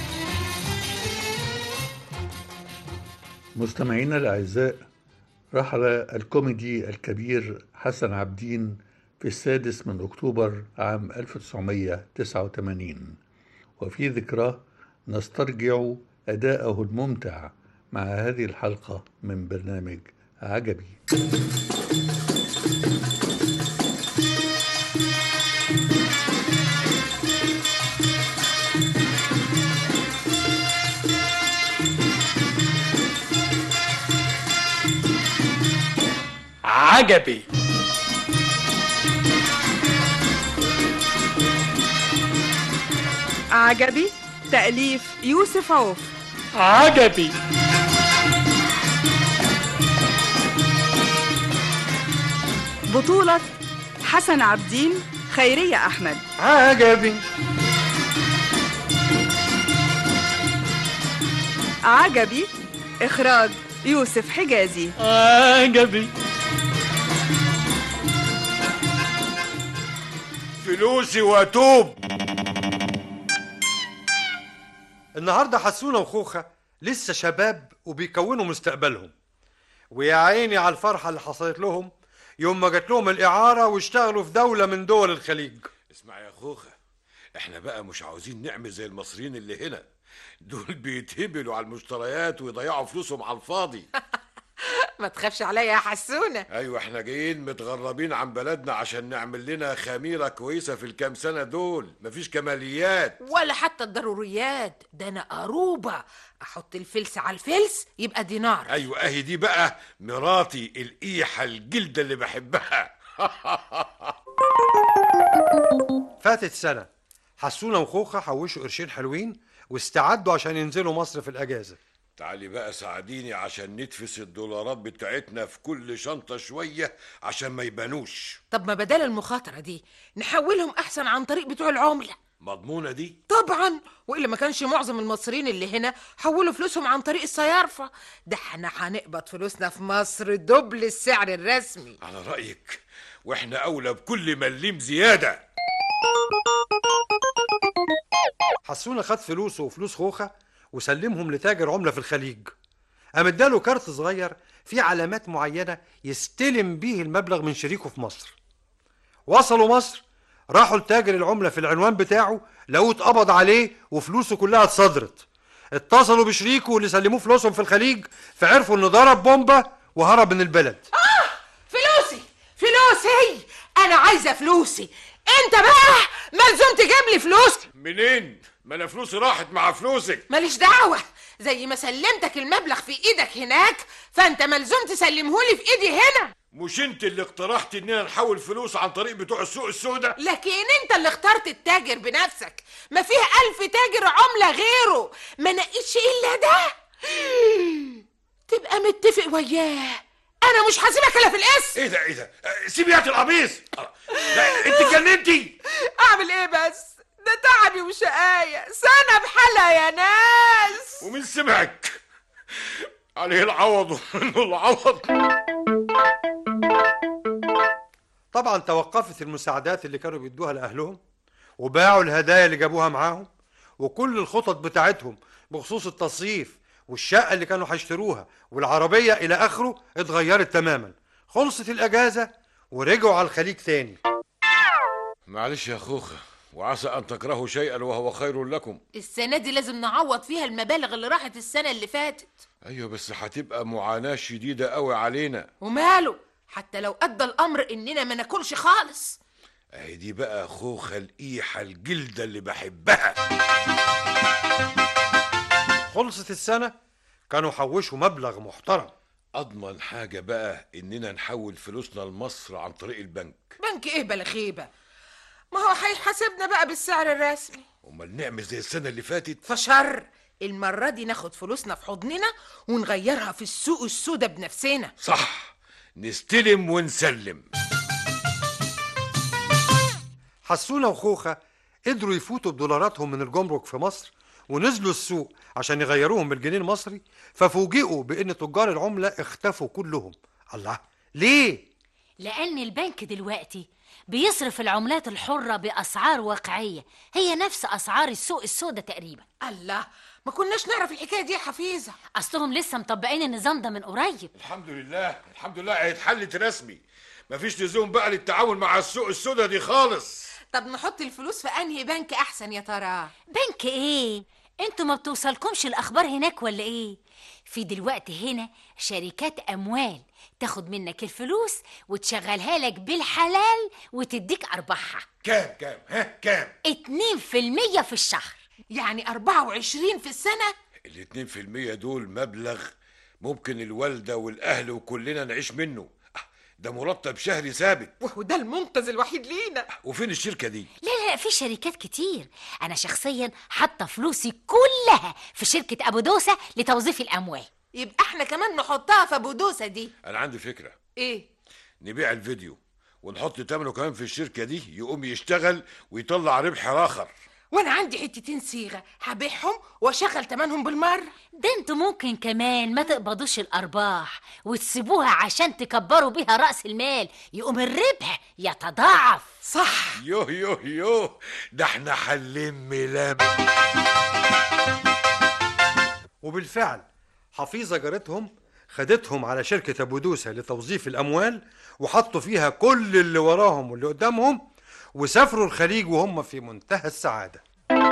مستمعينا الأعزاء، رحل الكوميدي الكبير حسن عابدين في السادس من أكتوبر عام ألف وتسعمائة وتسعة وثمانين، وفي ذكراه نسترجع أداءه الممتع مع هذه الحلقة من برنامج عجبي. عجبي. عجبي تأليف يوسف عوف. عجبي. بطولة حسن عبدين، خيرية أحمد. عجبي. عجبي إخراج يوسف حجازي. عجبي. فلوسي واتوب. النهارده حسونة وخوخة لسه شباب وبيكونوا مستقبلهم، ويا عيني على الفرحة اللي حصلت لهم يوم ما جات لهم الإعارة واشتغلوا في دولة من دول الخليج. اسمع يا خوخة، احنا بقى مش عاوزين نعمل زي المصريين اللي هنا، دول بيتهبلوا على المشتريات ويضيعوا فلوسهم على الفاضي. ما تخافش عليا يا حسونة. ايوه احنا جايين متغربين عن بلدنا عشان نعمل لنا خميرة كويسة في الكام سنة دول، مفيش كماليات ولا حتى الضروريات، ده انا قروبة احط الفلس على الفلس يبقى دينار. ايوه اهي دي بقى مراتي القيحة الجلدة اللي بحبها. فاتت سنة، حسونة وخوخة حوشوا قرشين حلوين واستعدوا عشان ينزلوا مصر في الأجازة. تعالي بقى ساعديني عشان ندفس الدولارات بتاعتنا في كل شنطة شوية عشان ما يبانوش. طب ما بدل المخاطرة دي نحولهم أحسن عن طريق بتوع العملة. مضمونة دي؟ طبعا، وإلا ما كانش معظم المصريين اللي هنا حولوا فلوسهم عن طريق الصيارفة. ده احنا هنقبض فلوسنا في مصر دبل السعر الرسمي. على رأيك، واحنا أولى بكل مليم زيادة. حسونة خد فلوسه وفلوس خوخة وسلمهم لتاجر عملة في الخليج، قام اداله كارت صغير فيه علامات معينة يستلم بيه المبلغ من شريكه في مصر. وصلوا مصر، راحوا لتاجر العملة في العنوان بتاعه، لقوه اتقبض عليه وفلوسه كلها اتصدرت. اتصلوا بشريكه اللي سلموه فلوسهم في الخليج، فعرفوا انه ضرب بومبا وهرب من البلد. آه فلوسي فلوسي، أنا عايزة فلوسي. أنت بقى ملزوم تجيب لي فلوسي. منين؟ ما انا فلوسي راحت مع فلوسك. ماليش دعوة، زي ما سلمتك المبلغ في ايدك هناك فانت ملزوم تسلمهولي في ايدي هنا. مش انت اللي اقترحت اننا نحول فلوس عن طريق بتوع السوق السوداء؟ لكن انت اللي اخترت التاجر بنفسك، ما فيه الف تاجر عملة غيره، ما نقيتش الا ده. تبقى متفق وياه، انا مش هسيبك الا في الاسم. ايه ده ايه ده؟ سيبي يا القميص. انت جننتي. اعمل ايه بس؟ ده تعبي وشقاية، سنة بحالها يا ناس. ومين سمعك؟ عليه العوض ومنه العوض. طبعا توقفت المساعدات اللي كانوا بيدوها لأهلهم، وباعوا الهدايا اللي جابوها معاهم، وكل الخطط بتاعتهم بخصوص التصيف والشقة اللي كانوا هيشتروها والعربية إلى آخره اتغيرت تماما. خلصت الأجازة ورجعوا على الخليج تاني. معلش يا خوخة، وعسى أن تكرهوا شيئا وهو خير لكم. السنة دي لازم نعوض فيها المبالغ اللي راحت السنة اللي فاتت. أيوة بس هتبقى معاناة شديدة قوي علينا. وماله، حتى لو أدى الأمر إننا ما ناكلش خالص. أهي دي بقى خوخة القيحة الجلدة اللي بحبها. خلصت السنة، كانوا حوشوا مبلغ محترم. أضمن حاجة بقى إننا نحول فلوسنا لمصر عن طريق البنك. بنك إيه بلا خيبة؟ ما هو هيحاسبنا بقى بالسعر الرسمي. امال نعمل زي السنه اللي فاتت؟ فشر، المره دي ناخد فلوسنا في حضننا ونغيرها في السوق السوداء بنفسنا. صح، نستلم ونسلم. حسونة وخوخة قدروا يفوتوا بدولاراتهم من الجمرك في مصر ونزلوا السوق عشان يغيروهم بالجنيه المصري، ففوجئوا بان تجار العمله اختفوا كلهم. الله، ليه؟ لان البنك دلوقتي بيصرف العملات الحرة بأسعار واقعية هي نفس أسعار السوق السوداء تقريبا. الله، ما كناش نعرف الحكاية دي يا حفيظة. أصلهم لسه مطبقين النظام ده من قريب. الحمد لله الحمد لله هيتحلت رسمي، مفيش لزوم بقى للتعاون مع السوق السوداء دي خالص. طب نحط الفلوس في أنهي بنك أحسن يا ترى؟ بنك إيه؟ انتوا ما بتوصلكمش الأخبار هناك ولا إيه؟ في دلوقتي هنا شركات أموال تاخد منك الفلوس وتشغلها لك بالحلال وتديك أرباحها. كام كام ها كام؟ اتنين في المية في الشهر، يعني أربعة وعشرين في السنة. الاتنين في المية دول مبلغ ممكن الوالدة والأهل وكلنا نعيش منه. ده مرتب شهري ثابت. وده المنقذ الوحيد لينا. وفين الشركه دي؟ لا لا في شركات كتير. انا شخصيا حاطه فلوسي كلها في شركه ابو دوسه لتوظيف الاموال. يبقى احنا كمان نحطها في ابو دوسه دي. انا عندي فكره. ايه؟ نبيع الفيديو ونحط تمنه كمان في الشركه دي، يقوم يشتغل ويطلع ربح راخر. وانا عندي حتتين صيغه هبيعهم واشغل تمنهم بالمره. ده انتوا ممكن كمان ما تقبضوش الارباح وتسيبوها عشان تكبروا بيها راس المال، يقوم الربح يتضاعف. صح. يوه يوه يوه، ده احنا حلين ملام. وبالفعل حفيظه جارتهم خدتهم على شركه ابو دوسه لتوظيف الاموال، وحطوا فيها كل اللي وراهم واللي قدامهم، وسافروا الخليج وهم في منتهى السعادة.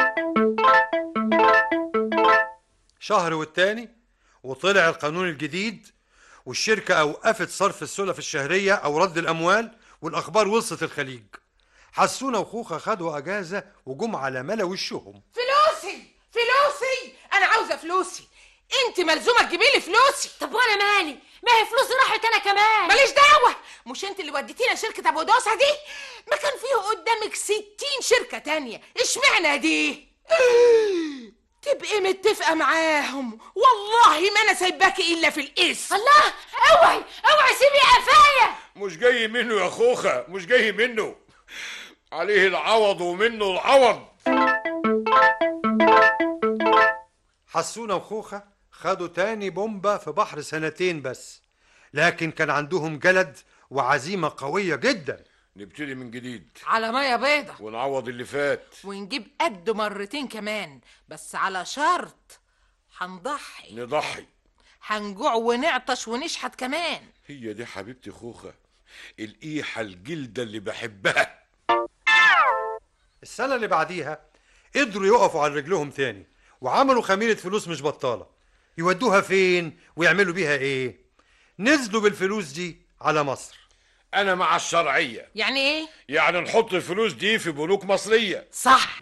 شهر والتاني وطلع القانون الجديد، والشركة أوقفت صرف السلف الشهرية أو رد الأموال، والأخبار وصلت الخليج. حسونة وخوخة خدوا أجازة وجم على ملا وشهم. فلوسي فلوسي، أنا عاوزة فلوسي. انت ملزومه تجيبي لي فلوسي. طب وانا مالي؟ ما هي فلوسي راحت انا كمان. ماليش دعوه، مش انت اللي وديتينا شركه ابو دوسه دي؟ ما كان فيه قدامك ستين شركه تانية، اشمعنى دي؟ تبقي متفقه معاهم، والله ما انا سايباكي الا في الاسم. الله، اوعي اوعي سيبي قفايا. مش جاي منه يا خوخه، مش جاي منه، عليه العوض ومنه العوض. حسونة وخوخة خدوا تاني بومبا في بحر سنتين بس، لكن كان عندهم جلد وعزيمة قوية جدا. نبتدي من جديد على مية بيضة ونعوض اللي فات، ونجيب قده مرتين كمان، بس على شرط هنضحي. نضحي، هنجوع ونعطش ونشحت كمان. هي دي حبيبتي خوخة، القيحة الجلدة اللي بحبها. السنة اللي بعديها قدروا يقفوا على رجلهم تاني، وعملوا خميرة فلوس مش بطالة. يودوها فين ويعملوا بيها ايه؟ نزلوا بالفلوس دي على مصر. انا مع الشرعية. يعني ايه؟ يعني نحط الفلوس دي في بنوك مصرية. صح.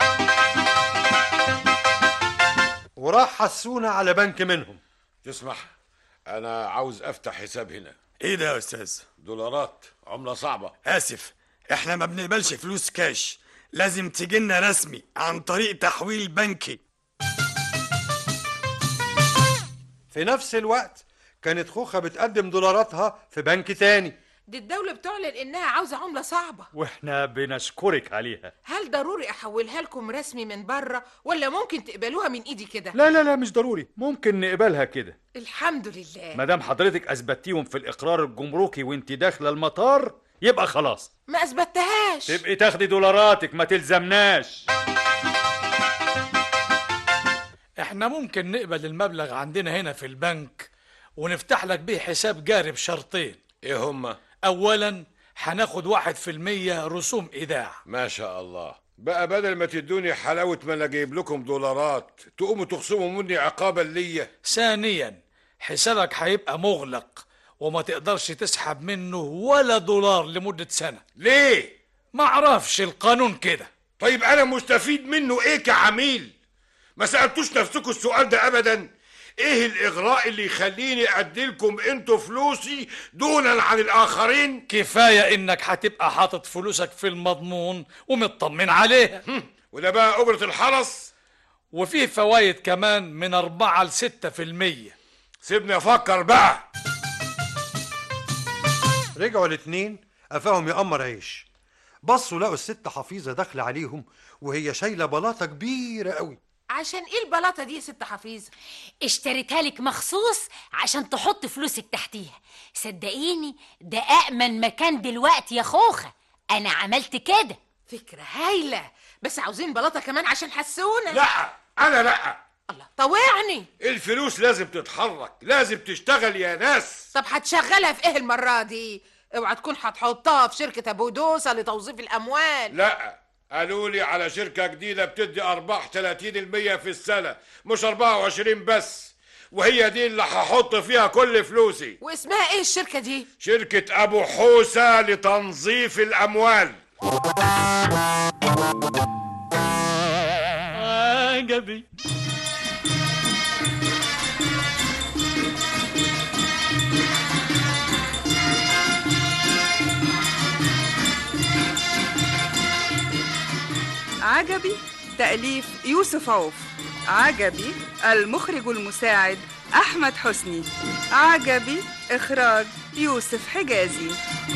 وراح حسونة على بنك منهم. تسمح، انا عاوز افتح حساب هنا. ايه ده يا استاذ؟ دولارات، عملة صعبة. اسف، احنا ما بنقبلش فلوس كاش، لازم تجينا رسمي عن طريق تحويل بنكي. في نفس الوقت كانت خوخة بتقدم دولاراتها في بنك تاني. دي الدولة بتعلن انها عاوزة عملة صعبة، واحنا بنشكرك عليها. هل ضروري احولها لكم رسمي من بره، ولا ممكن تقبلوها من ايدي كده؟ لا لا لا مش ضروري، ممكن نقبلها كده. الحمد لله. مادام حضرتك اثبتيهم في الاقرار الجمركي وانت داخله المطار يبقى خلاص. ما اثبتهاش. تبقي تاخدي دولاراتك، ما تلزمناش. احنا ممكن نقبل المبلغ عندنا هنا في البنك ونفتح لك بيه حساب جاري بشرطين. ايه هما؟ اولا هناخد واحد في المية رسوم ايداع. ما شاء الله، بقى بدل ما تدوني حلاوة ما انا جايب لكم دولارات تقوموا تخصموا مني عقابا ليا. ثانيا حسابك هيبقى مغلق وما تقدرش تسحب منه ولا دولار لمدة سنة. ليه؟ معرفش، القانون كده. طيب انا مستفيد منه ايه كعميل؟ ما سألتوش نفسكم السؤال ده ابدا؟ ايه الاغراء اللي يخليني اديلكم انتوا فلوسي دونا عن الاخرين؟ كفاية انك هتبقى حاطط فلوسك في المضمون ومطمن عليها. وده بقى اجرة الحرس؟ وفيه فوايد كمان من اربعة لستة في المية. سيبني افكر بقى. رجعوا الاتنين قفاهم يقمر عيش. بصوا لقوا الست حفيظة داخلة عليهم وهي شايلة بلاطة كبيرة قوي. عشان ايه البلاطه دي يا ست حفيظه؟ اشتريتها لك مخصوص عشان تحط فلوسك تحتيها. صدقيني ده أأمن مكان دلوقتي يا خوخة، أنا عملت كده. فكرة هايلة، بس عاوزين بلاطه كمان عشان حسونا. لا انا لا. الله، طوعني. الفلوس لازم تتحرك، لازم تشتغل يا ناس. طب هتشغلها في ايه المره دي؟ اوعى تكون هتحطها في شركه ابو دوسه لتوظيف الاموال. لا، قالوا لي على شركة جديدة بتدي أرباح ثلاثين بالمية في السنة، مش أربعة وعشرين بس، وهي دي اللي هحط فيها كل فلوسي. واسمها ايه الشركة دي؟ شركة أبو حوسة لتنظيف الأموال. عجبي. عجبي تأليف يوسف عوف. عجبي المخرج المساعد أحمد حسني. عجبي إخراج يوسف حجازي.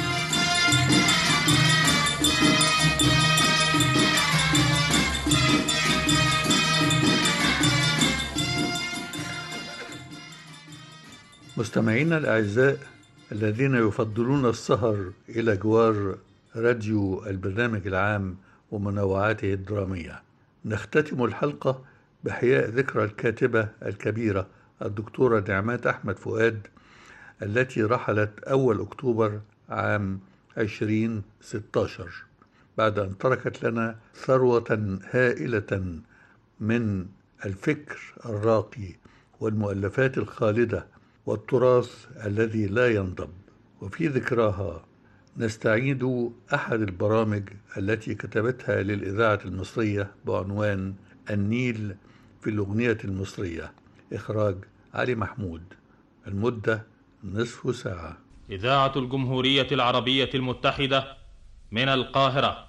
مستمعينا الأعزاء الذين يفضلون السهر إلى جوار راديو البرنامج العام ومنوعاته الدرامية، نختتم الحلقة بإحياء ذكرى الكاتبة الكبيرة الدكتورة نعمات أحمد فؤاد التي رحلت أول أكتوبر عام عشرين ستة عشر بعد أن تركت لنا ثروة هائلة من الفكر الراقي والمؤلفات الخالدة والتراث الذي لا ينضب. وفي ذكراها نستعيد أحد البرامج التي كتبتها للإذاعة المصرية بعنوان النيل في الأغنية المصرية، إخراج علي محمود، المدة نصف ساعة. إذاعة الجمهورية العربية المتحدة من القاهرة.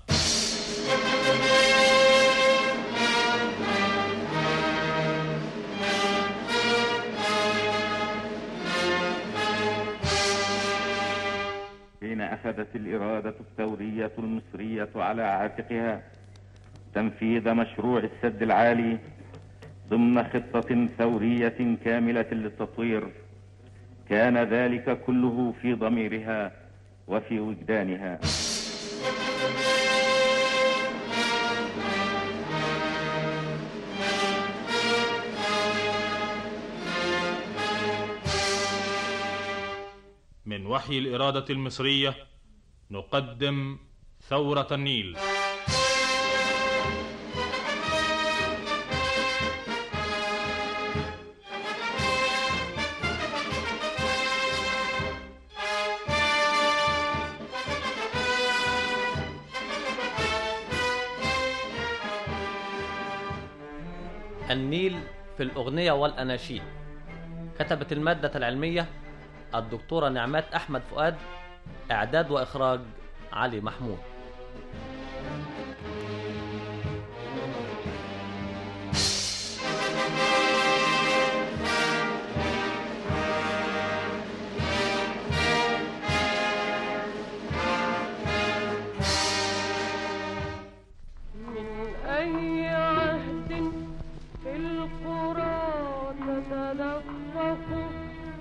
حين أخذت الإرادة الثورية المصرية على عاتقها تنفيذ مشروع السد العالي ضمن خطة ثورية كاملة للتطوير، كان ذلك كله في ضميرها وفي وجدانها. من وحي الإرادة المصرية نقدم ثورة النيل. النيل في الأغنية والأناشيد. كتبت المادة العلمية الدكتورة نعمات أحمد فؤاد. إعداد وإخراج علي محمود. من أي عهد في القرى تتدفق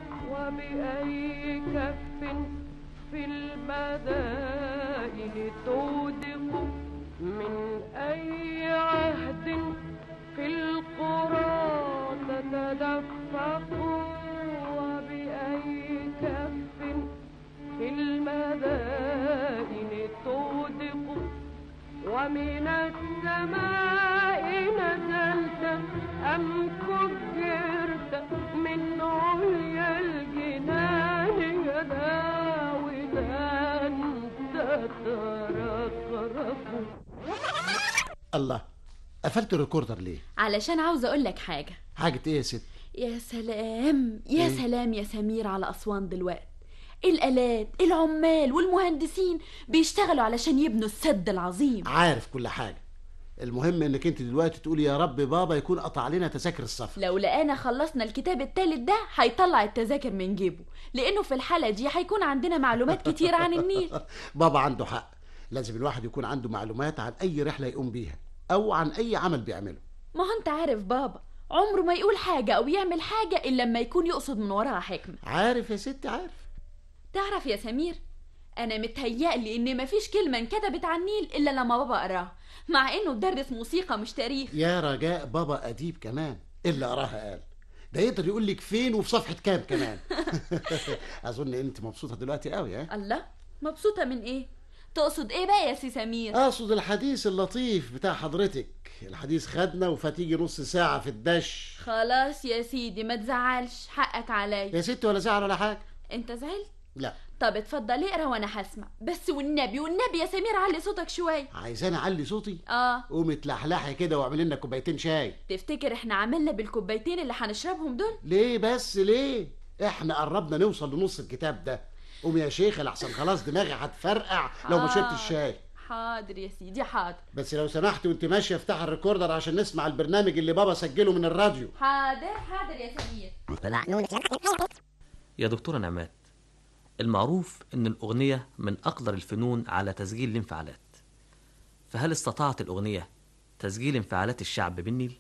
وبأي كف في المدائن تودق. من أي عهد في القرى تتدفق وبأي كف في المدائن تودق. ومن السماء نزلت أم كجرت من عليا الجنان يداودا تترقرق. الله، قفلت الريكوردر ليه؟ علشان عاوزه اقول لك حاجه. حاجه ايه يا ست؟ يا سلام يا إيه؟ سلام يا سمير على اسوان دلوقتي. الآلات، العمال والمهندسين بيشتغلوا علشان يبنوا السد العظيم. عارف كل حاجه، المهم انك انت دلوقتي تقولي يا رب بابا يكون قطع لنا تذاكر السفر. لو لقانا خلصنا الكتاب التالت ده هيطلع التذاكر من جيبه، لانه في الحالة دي هيكون عندنا معلومات كتير عن النيل. بابا عنده حق، لازم الواحد يكون عنده معلومات عن اي رحلة يقوم بيها او عن اي عمل بيعمله. ما هو انت عارف بابا عمره ما يقول حاجة او يعمل حاجة الا لما يكون يقصد من وراها حكمة. عارف يا ستي عارف. تعرف يا سمير، انا متهيألي ان مفيش كلمة انكتبت عن النيل الا لما بابا قراها، مع انه درس موسيقى مش تاريخ. يا رجاء بابا اديب كمان، اللي قراها قال ده يقدر يقول لك فين وفي صفحة كام كمان. اظن انت مبسوطة دلوقتي قوي. ها الله، مبسوطة من ايه؟ تقصد ايه بقى يا سي سمير؟ اقصد الحديث اللطيف بتاع حضرتك. الحديث خدنا وفتيجي نص ساعة في الدش. خلاص يا سيدي ما تزعلش، حقك عليا يا ستي. ولا زعل ولا حاجة. انت زعلت؟ لا. طب اتفضل اقرا وانا هسمع، بس والنبي والنبي يا سمير علي صوتك شويه. عايزاني اعلي صوتي؟ اه. قومي اتلحلحي كده واعملي لنا كوبايتين شاي. تفتكر احنا عملنا بالكوبايتين اللي هنشربهم دول؟ ليه بس ليه؟ احنا قربنا نوصل لنص الكتاب ده. قومي يا شيخه لحسن خلاص دماغي هتفرقع لو ما شربت الشاي. حاضر يا سيدي حاضر. بس لو سمحت وانت ماشيه افتح الريكوردر عشان نسمع البرنامج اللي بابا سجله من الراديو. حاضر حاضر يا سمير. يا دكتورة نعمات، المعروف ان الاغنية من اقدر الفنون على تسجيل الانفعالات، فهل استطاعت الاغنية تسجيل انفعالات الشعب بالنيل؟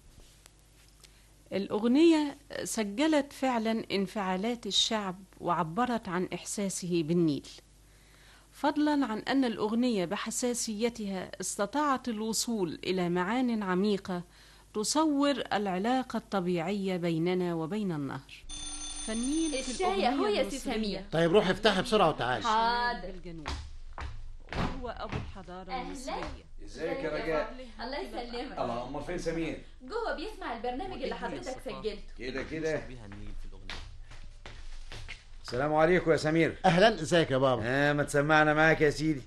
الأغنية سجلت فعلا انفعالات الشعب وعبرت عن إحساسه بالنيل، فضلا عن أن الأغنية بحساسيتها استطاعت الوصول إلى معان عميقة تصور العلاقة الطبيعية بيننا وبين النهر. فالنيل الشاي اهو يا سي سمير. طيب روح افتحي بسرعه وتعالي. حاضر. الجنوب وهو أبو الحضارة المصرية. ازيك يا رجاء؟ الله يسلمك. الله، امال فين سمير؟ جوه بيسمع البرنامج اللي حضرتك سجلته. كده كده. السلام عليكم يا سمير. اهلا، ازيك يا بابا؟ اه ما تسمعنا معاك يا سيدي.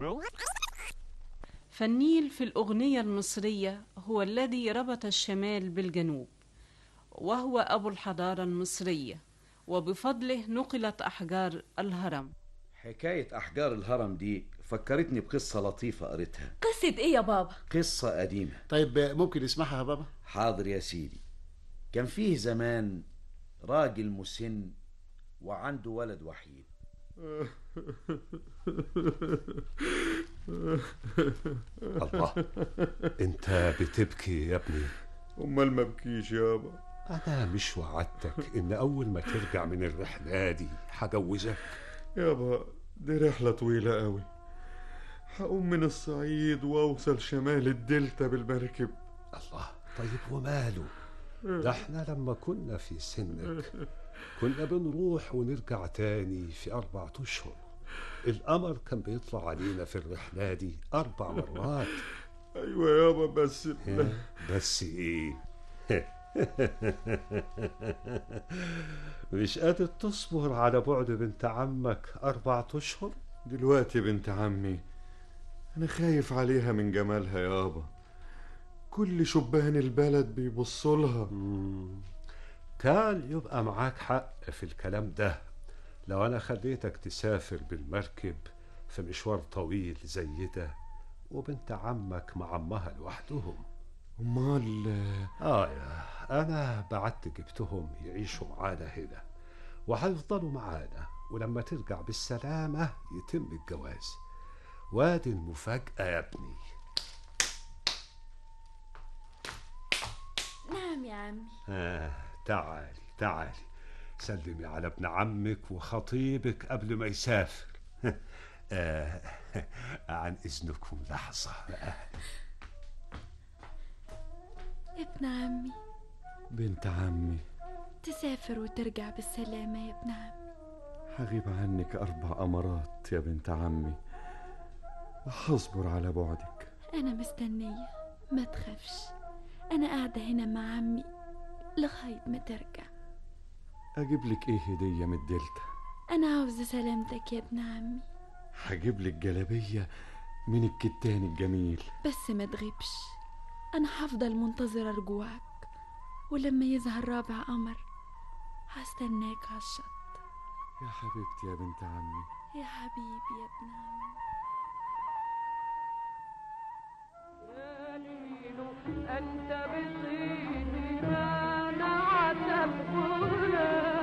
فالنيل في الأغنية المصرية هو الذي ربط الشمال بالجنوب، وهو أبو الحضارة المصرية، وبفضله نقلت أحجار الهرم. حكاية أحجار الهرم دي فكرتني بقصة لطيفة قريتها. قصة ايه يا بابا؟ قصة قديمة. طيب ممكن نسمعها يا بابا؟ حاضر يا سيدي. كان فيه زمان راجل مسن وعنده ولد وحيد. الله، انت بتبكي يا ابني؟ امال ما بكيش يابا. انا مش وعدتك ان اول ما ترجع من الرحله دي هجوزك؟ يابا دي رحله طويله قوي، هقوم من الصعيد واوصل شمال الدلتا بالمركب. الله، طيب وماله؟ ده احنا لما كنا في سنك كنا بنروح ونرجع تاني في أربعة أشهر. القمر كان بيطلع علينا في الرحلة دي أربع مرات. أيوة يابا، بس بس إيه؟ مش قادر تصبر على بعد بنت عمك أربعة أشهر؟ دلوقتي بنت عمي أنا خايف عليها من جمالها يابا، كل شبان البلد بيبصوا لها. كان يبقى معاك حق في الكلام ده لو أنا خليتك تسافر بالمركب في مشوار طويل زي ده وبنت عمك مع عمها لوحدهم. أمال؟ آه يا أنا بعت جبتهم يعيشوا معانا هنا وهيفضلوا معانا، ولما ترجع بالسلامة يتم الجواز. وادي المفاجأة يا ابني. نعم يا عمي. آه تعالي تعالي سلمي على ابن عمك وخطيبك قبل ما يسافر. آه عن إذنكم لحظة. ابن عمي. بنت عمي. تسافر وترجع بالسلامة يا ابن عمي. هغيب عنك أربع أمرات يا بنت عمي وهصبر على بعدك. أنا مستنية، ما تخافش، أنا قاعدة هنا مع عمي لغاية ما ترجع. أجيب لك إيه هدية من الدلتا؟ أنا عاوزة سلامتك يا ابن عمي. هجيب لك جلابية من الكتان الجميل. بس ما تغيبش، أنا هفضل منتظرة رجوعك، ولما يظهر رابع قمر هستناك على الشط. يا حبيبتي يا بنت عمي. يا حبيبي يا ابن عمي. يا ليل أنت بطيني ما نعت الغلا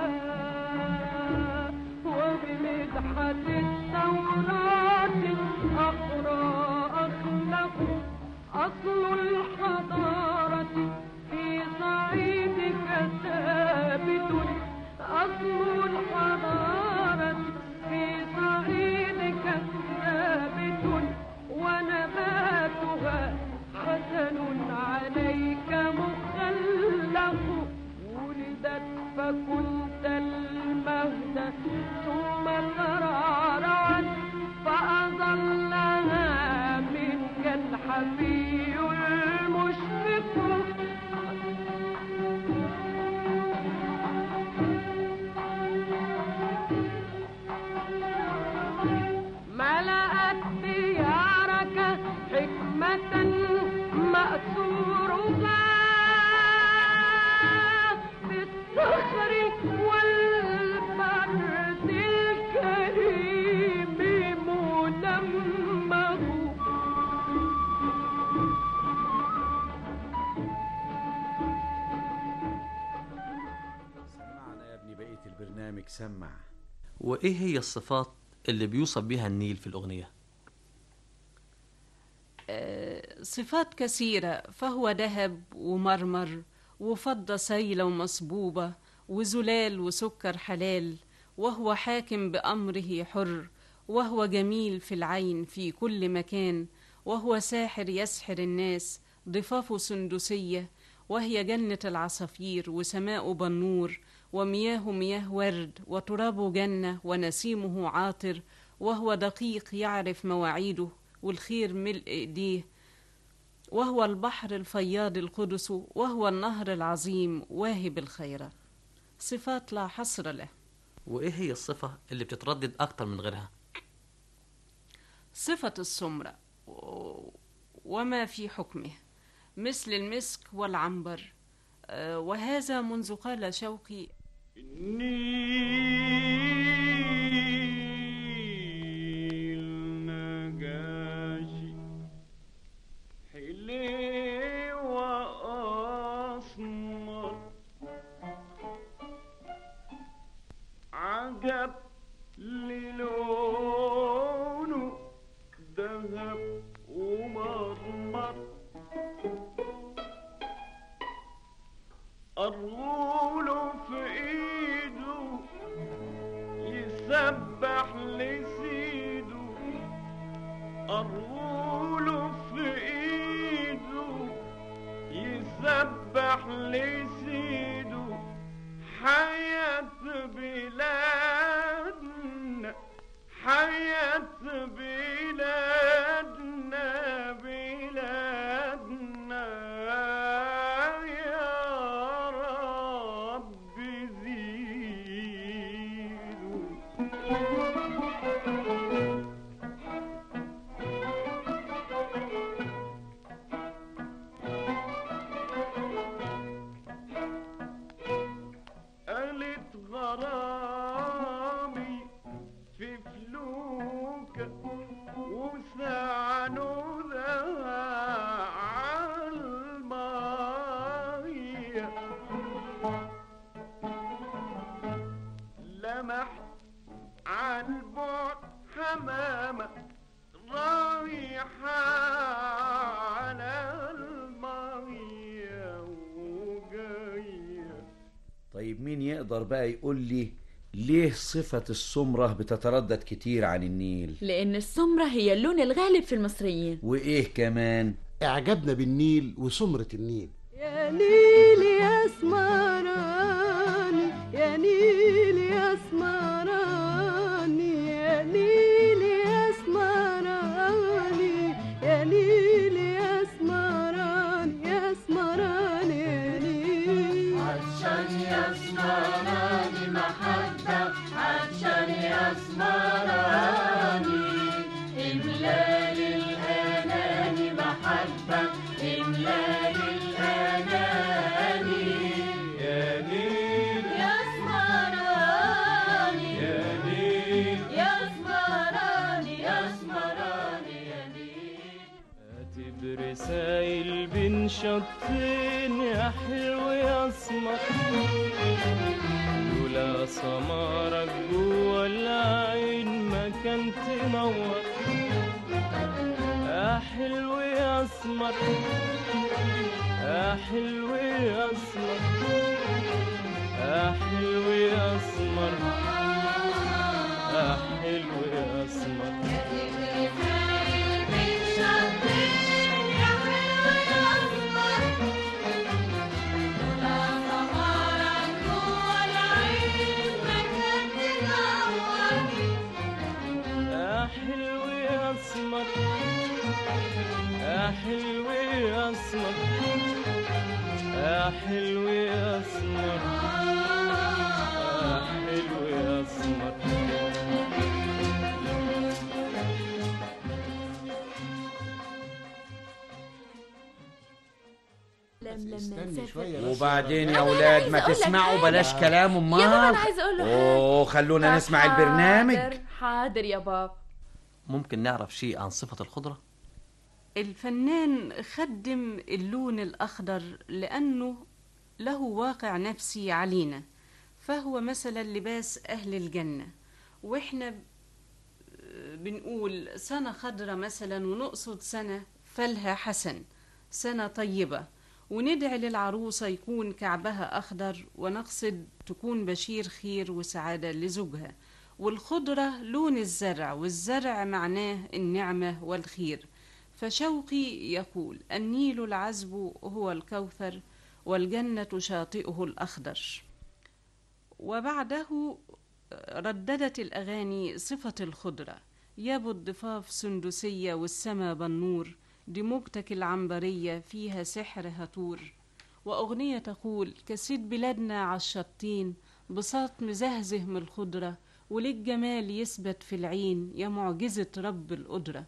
وبمدحة الثورات أقرأ أخلق أصل الحضارة في صعيدك ثابت. أصل الحضارة في صعيدك ثابت ونباتها حسن عليك مخلق. ولدت فكنت المهد ثم ترعرعت فأظلها منك الحفي المشفق. ملأت ديارك حكمة مأثورها بالصخر والبرد الكريم. عليك سمع. وإيه هي الصفات اللي بيوصف بيها النيل في الأغنية؟ آه، صفات كثيرة، فهو ذهب ومرمر وفضة سايلة ومصبوبة وزلال وسكر حلال، وهو حاكم بأمره حر، وهو جميل في العين في كل مكان، وهو ساحر يسحر الناس، ضفافه سندسية وهي جنة العصافير، وسماء بنور، ومياه مياه ورد، وترابه جنة، ونسيمه عاطر، وهو دقيق يعرف مواعيده، والخير ملء ايديه، وهو البحر الفياض القدس، وهو النهر العظيم واهب الخيرات. صفات لا حصر له. وإيه هي الصفة اللي بتتردد أكتر من غيرها؟ صفة السمرة وما في حكمه، مثل المسك والعنبر، وهذا منذ قال شوقي النيل نجاشي حلو وأسمر عجب للونه ذهب ومرمر الرول في ايده يسبح لسيده، الرول في ايده يسبح لسيده، حياة بلادنا حياة بلادنا بلادنا يا رب زيدوا. قالت غرامي في فلوكة وسعنودها عالمية، لمح عالبعد حمامة رايحة على المية وجاية. طيب مين يقدر بقى يقول لي ليه صفة السمرة بتتردد كتير عن النيل؟ لأن السمرة هي اللون الغالب في المصريين. وإيه كمان؟ إعجابنا بالنيل وسمرة النيل. يا نيل يا سمراني يا نيل يا سمراني يا نيل يا سمراني يا نيل يا سمراني يا سمراني يا نيل. عطشان يا سمراني محبة عطشان يا سمراني إملال الأناني محبة إملال الأناني يا نيل يا سمراني يا نيل يا سمراني يا سمراني يا نيل. كاتب رسايل بين شطين يا حلو يا اسمر، لولا سمرك جوا العين ما كان تنور، يا حلو يا اسمر يا حلو يا اسمر يا حلو يا اسمر يا حلو يا اسمر. يا حلو يا اسمر يا حلو يا اسمر يا حلو يا اسمر. وبعدين يا ولاد ما تسمعوا بلاش كلام امال. يا بابا انا عايز اقول له حاجه. اوه خلونا نسمع البرنامج. حاضر حاضر يا بابا. ممكن نعرف شيء عن صفة الخضرة؟ الفنان خدم اللون الأخضر لأنه له واقع نفسي علينا، فهو مثلا لباس أهل الجنة. وإحنا بنقول سنة خضرة مثلا، ونقصد سنة فلها حسن، سنة طيبة، وندعي للعروسة يكون كعبها أخضر، ونقصد تكون بشير خير وسعادة لزوجها. والخضرة لون الزرع، والزرع معناه النعمة والخير. فشوقي يقول: النيل العذب هو الكوثر، والجنة شاطئه الأخضر. وبعده رددت الأغاني صفة الخضرة: يابو الضفاف سندسية والسما بالنور، دي موجتك العنبرية فيها سحر هتور. وأغنية تقول: كسيد بلادنا عالشطين، بساط مزهزه من الخضرة، وليك جمال يثبت في العين، يا معجزة رب القدرة.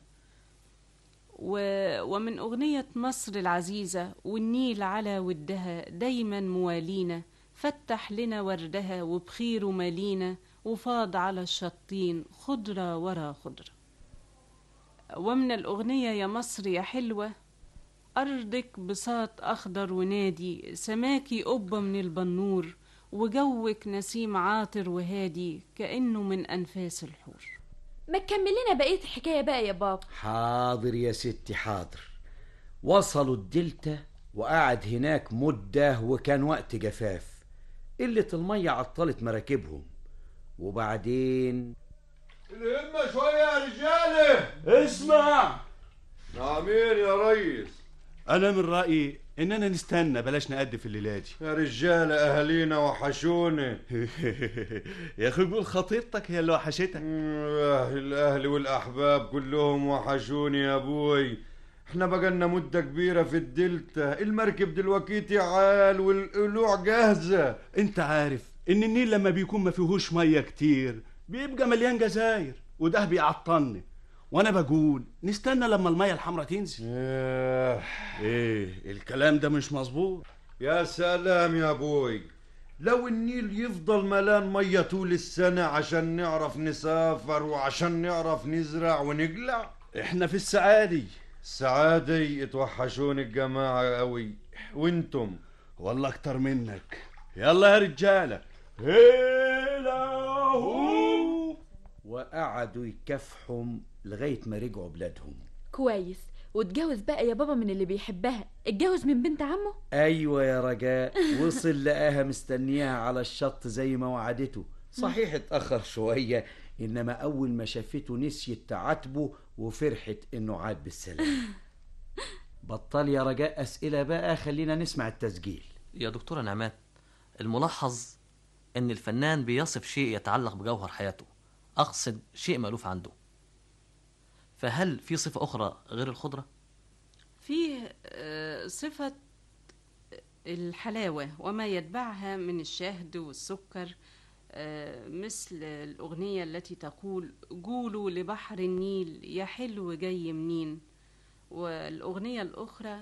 و... ومن أغنية مصر العزيزة: والنيل على ودها دايما موالينا، فتح لنا وردها وبخير مالينا، وفاض على الشطين خضرة ورا خضرة. ومن الأغنية يا مصر يا حلوة: أرضك بساط أخضر ونادي، سماكي قبة من البنور، وجوك نسيم عاطر وهادي، كأنه من أنفاس الحور. ما تكمل لنا بقية الحكاية بقى يا بابا. حاضر يا ستي حاضر. وصلوا الدلتا وقعد هناك مدة، وكان وقت جفاف، قلة المية عطلت مراكبهم. وبعدين الهمة شوية يا رجالة. اسمع. نعمين يا ريس. أنا من رأيي إننا نستنى، بلاش نقدم في الليلة دي. يا رجالة أهالينا وحشوني. يا أخي قول خطيبتك هي اللي وحشتك. الأهل والأحباب كلهم وحشوني يا أبوي. احنا بقالنا مدة كبيرة في الدلتا، المركب دلوقتي عال والقلوع جاهزة. انت عارف ان النيل لما بيكون ما فيهوش مية كتير بيبقى مليان جزاير، وده بيعطلني. وانا بقول نستنى لما المية الحمراء تنزل. ايه ايه الكلام ده مش مظبوط. يا سلام يا ابوي، لو النيل يفضل ملان مية طول السنة عشان نعرف نسافر وعشان نعرف نزرع ونقلع. احنا في السعادة. السعادة اتوحشون الجماعة قوي، وانتم والله اكتر منك. يلا يا رجالة. هيلاهو. وقعدوا يكافحهم لغاية ما رجعوا بلادهم. كويس. واتجوز بقى يا بابا من اللي بيحبها، اتجوز من بنت عمه. ايوه يا رجاء، وصل لقاها مستنياها على الشط زي ما وعدته. صحيح اتأخر شوية، انما اول ما شافته نسيت تعاتبه وفرحت انه عاد بالسلام. بطل يا رجاء اسئلة بقى، خلينا نسمع التسجيل. يا دكتورة نعمات، الملاحظ ان الفنان بيصف شيء يتعلق بجوهر حياته، اقصد شيء مألوف عنده. فهل في صفة اخرى غير الخضرة؟ فيه صفة الحلاوة وما يتبعها من الشهد والسكر، مثل الأغنية التي تقول: قولوا لبحر النيل يا حلو جاي منين. والأغنية الأخرى: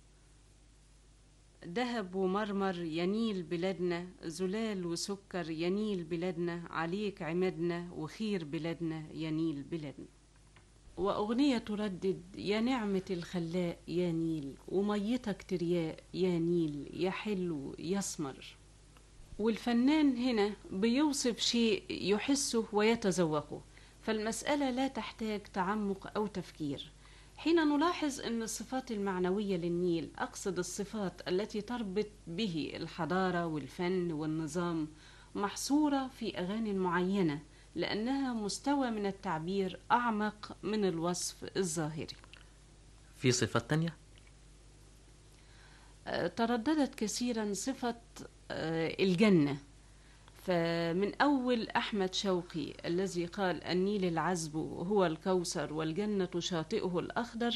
دهب ومرمر ينيل بلادنا، زلال وسكر ينيل بلادنا، عليك عمادنا وخير بلادنا ينيل بلادنا. وأغنية تردد: يا نعمة الخلاق يا نيل، وميتك ترياق يا نيل، يا حلو يسمر. والفنان هنا بيوصف شيء يحسه ويتذوقه، فالمسألة لا تحتاج تعمق أو تفكير. حين نلاحظ أن الصفات المعنوية للنيل، أقصد الصفات التي تربط به الحضارة والفن والنظام، محصورة في أغاني معينة، لأنها مستوى من التعبير أعمق من الوصف الظاهري. في صفات تانية؟ ترددت كثيرا صفة الجنة، فمن أول أحمد شوقي الذي قال: النيل العذب هو الكوثر، والجنة شاطئه الأخضر.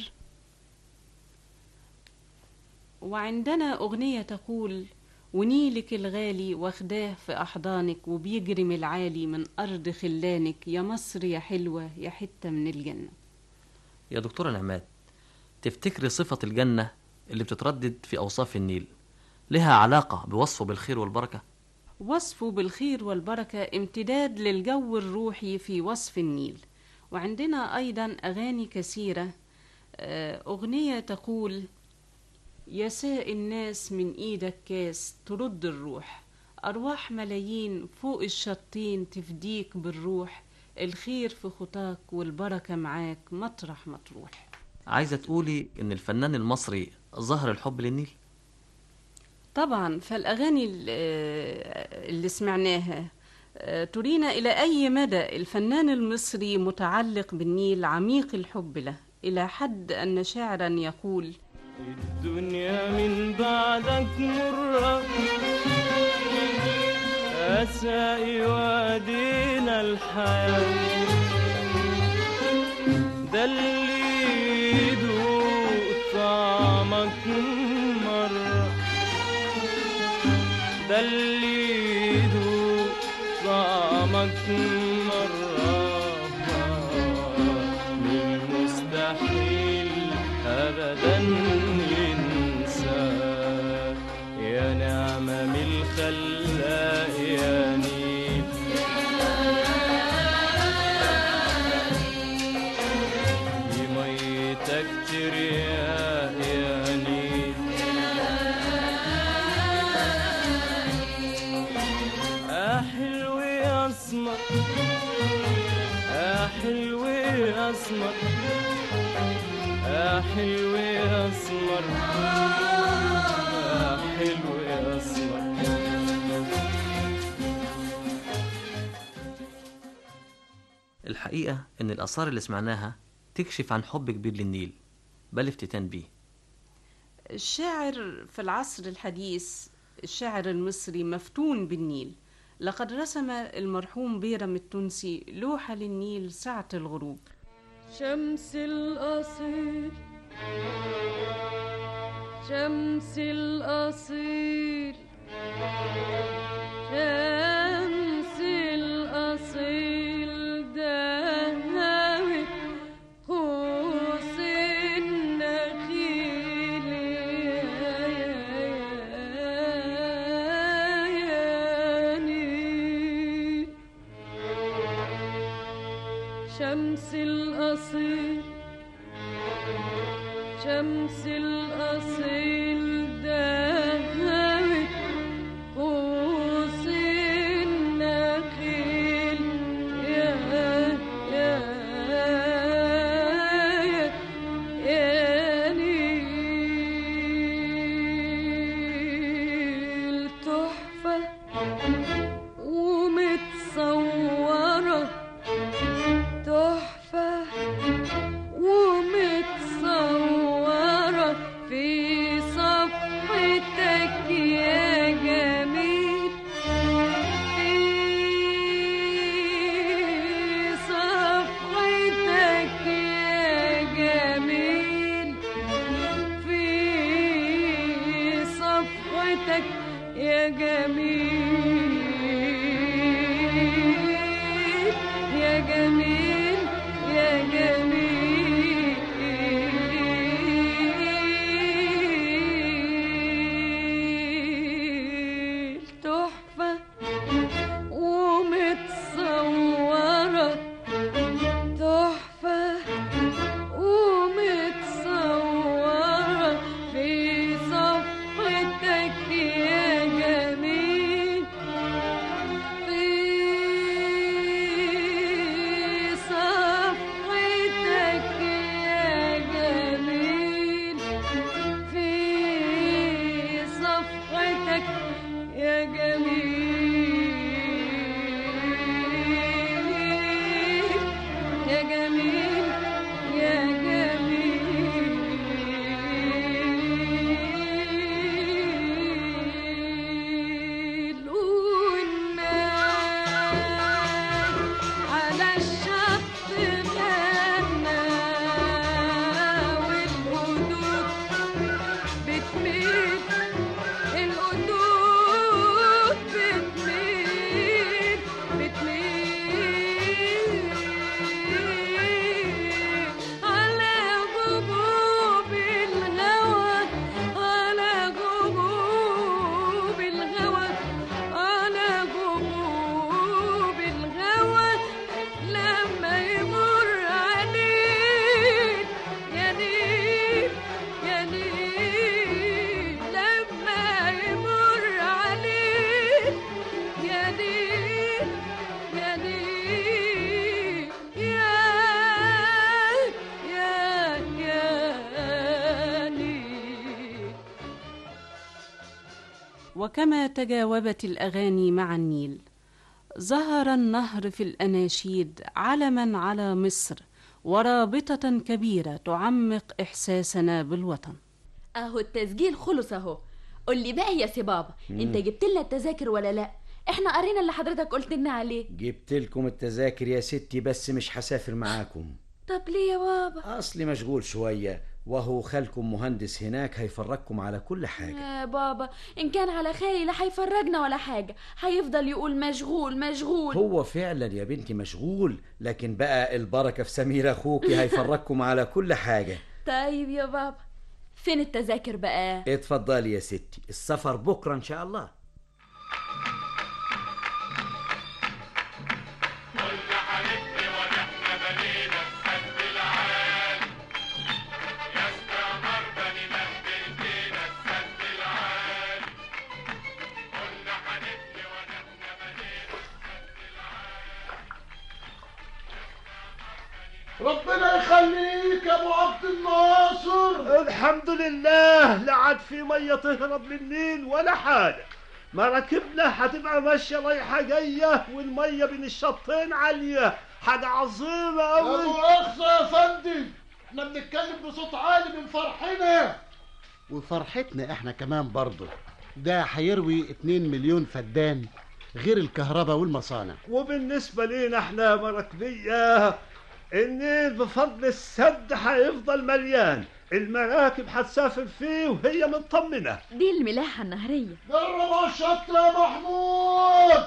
وعندنا أغنية تقول: ونيلك الغالي واخداه في أحضانك، وبيجرم العالي من أرض خلانك، يا مصر يا حلوة يا حتة من الجنة. يا دكتورة نعمات، تفتكري صفة الجنة اللي بتتردد في أوصاف النيل لها علاقة بوصفه بالخير والبركة؟ وصفه بالخير والبركة امتداد للجو الروحي في وصف النيل. وعندنا أيضا أغاني كثيرة. أغنية تقول: يا ساء الناس من إيدك كاس، ترد الروح، أرواح ملايين فوق الشطين تفديك بالروح، الخير في خطاك والبركة معاك مطرح ما تروح. عايزة تقولي إن الفنان المصري ظهر الحب للنيل؟ طبعا، فالأغاني اللي سمعناها ترينا إلى أي مدى الفنان المصري متعلق بالنيل عميق الحب له، إلى حد أن شاعرا يقول: الدنيا من بعدك مرة، أسائي وادينا الحياة، ده اللي يدوق طعمك مرة، ده اللي يدوق طعمك مرة، من مستحيل أبدا ينسى، يا نعمة من الخلاق يا نيل، بميتك تريا يا نيل، يا حلو يا اسمر، يا حلو يا اسمر، يا حلو يا اسمر، يا حلو يا اسمر. الحقيقة إن الآثار اللي سمعناها تكشف عن حب كبير للنيل، بل افتتان بيه. الشاعر في العصر الحديث، الشاعر المصري مفتون بالنيل. لقد رسم المرحوم بيرم التونسي لوحة للنيل ساعة الغروب: شمس الأصيل، شمس الأصيل، شمس الأصيل، دهوت قوس النخيل، يا نيل، شمس الأصيل، شمس الأصيل، دهوت قوس النخيل، يا يا يا نيل، تحفة ومتصورة، تحفة ومتصورة في صفحتك يا جميل، في صفحتك يا جميل، في صفحتك يا جميل، يا جميل، يا جميل، تحفة ومتصورة، تحفة ومتصورة في صفحتك يا جميل، وكما تجاوبت الأغاني مع النيل، ظهر النهر في الأناشيد علما على مصر ورابطة كبيرة تعمق إحساسنا بالوطن. اهو التسجيل خلص اهو. قول لي بقى يا سي بابا، مم. انت جبت لنا التذاكر ولا لا؟ احنا قرينا اللي حضرتك قلت لنا عليه. جبت لكم التذاكر يا ستي، بس مش هسافر معاكم. طب ليه يا بابا؟ اصلي مشغول شوية، وهو خالكم مهندس هناك هيفرجكم على كل حاجة. يا بابا ان كان على خالي لا هيفرجنا ولا حاجة، هيفضل يقول مشغول مشغول. هو فعلا يا بنتي مشغول، لكن بقى البركة في سمير اخوكي هيفرجكم على كل حاجة. طيب يا بابا، فين التذاكر بقى؟ اتفضلي يا ستي، السفر بكرة ان شاء الله. ربنا يخليك يا ابو عبد الناصر. الحمد لله، لا عاد في ميه تهرب من النيل ولا حاجه. مراكبنا هتبقى ماشيه رايحه جايه، والميه بين الشطين عاليه، حاجه عظيمه قوي. يا مؤاخذه يا فندم، احنا بنتكلم بصوت عالي من فرحنا وفرحتنا احنا كمان برضه. ده هيروي اتنين مليون فدان غير الكهرباء والمصانع. وبالنسبه لينا احنا مراكبيه، النيل بفضل السد هيفضل مليان، المراكب هتسافر فيه وهي مطمنه. دي الملاحه النهريه. جرب الشط يا محمود.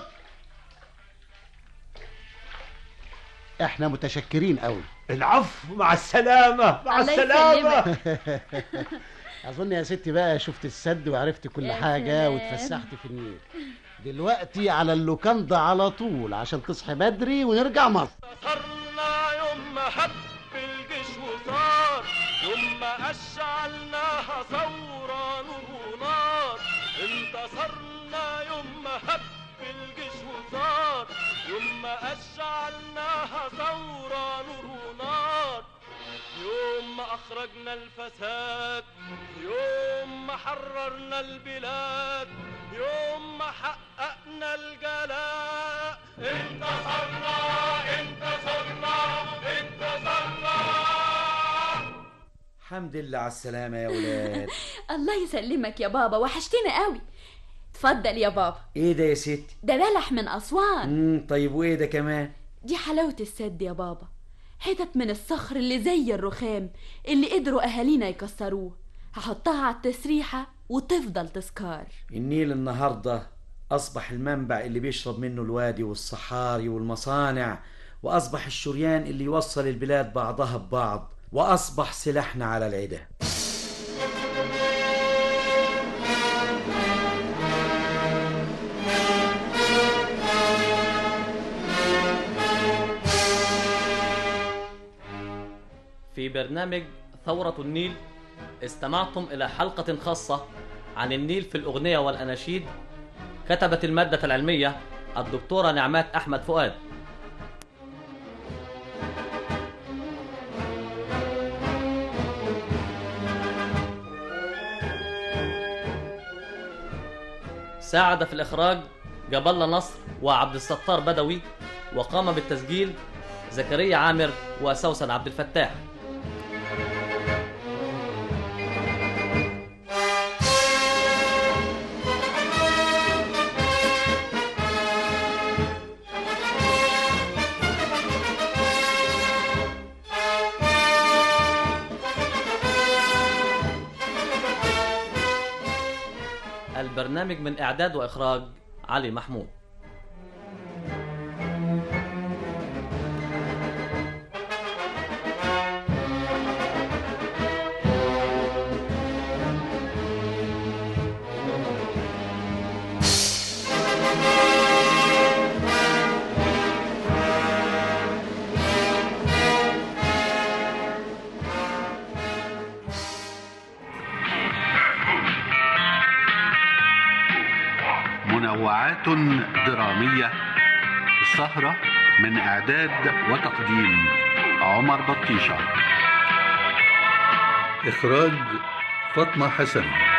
احنا متشكرين قوي. العفو، مع السلامه مع السلامه. اظن يا ستي بقى شفت السد وعرفت كل حاجه واتفسحت في النيل. دلوقتي على اللوكاندا على طول عشان تصحي بدري ونرجع مصر. انتصرنا يوم ما حب الجيش وصار، يوم ما اشعلناها ثوره نور ونار. انتصرنا يوم ما حب الجيش وصار، يوم ما اشعلناها ثوره نور ونار. يوم ما اخرجنا الفساد، يوم ما حررنا البلاد، يوم ما حققنا الجلاء. انتصرنا انتصرنا انتصرنا. الحمد لله على السلامة يا ولاد. الله يسلمك يا بابا، وحشتنا قوي. اتفضل يا بابا. ايه ده يا ستي؟ ده بلح من اسوان. امم طيب وايه ده كمان؟ دي حلاوة السد يا بابا، حتت من الصخر اللي زي الرخام اللي قدروا اهالينا يكسروه. هحطها على التسريحة وتفضل تذكار. النيل النهاردة أصبح المنبع اللي بيشرب منه الوادي والصحاري والمصانع، وأصبح الشريان اللي يوصل البلاد بعضها ببعض، وأصبح سلاحنا على العدا. في برنامج ثورة النيل استمعتم إلى حلقة خاصة عن النيل في الأغنية والأناشيد. كتبت المادة العلمية الدكتورة نعمات أحمد فؤاد. ساعد في الإخراج جاب الله نصر وعبد الستار بدوي، وقام بالتسجيل زكريا عامر وسوسن عبد الفتاح. البرنامج من إعداد وإخراج علي محمود. منوعات درامية. السهرة من إعداد وتقديم عمر بطيشة. إخراج فاطمة حسن.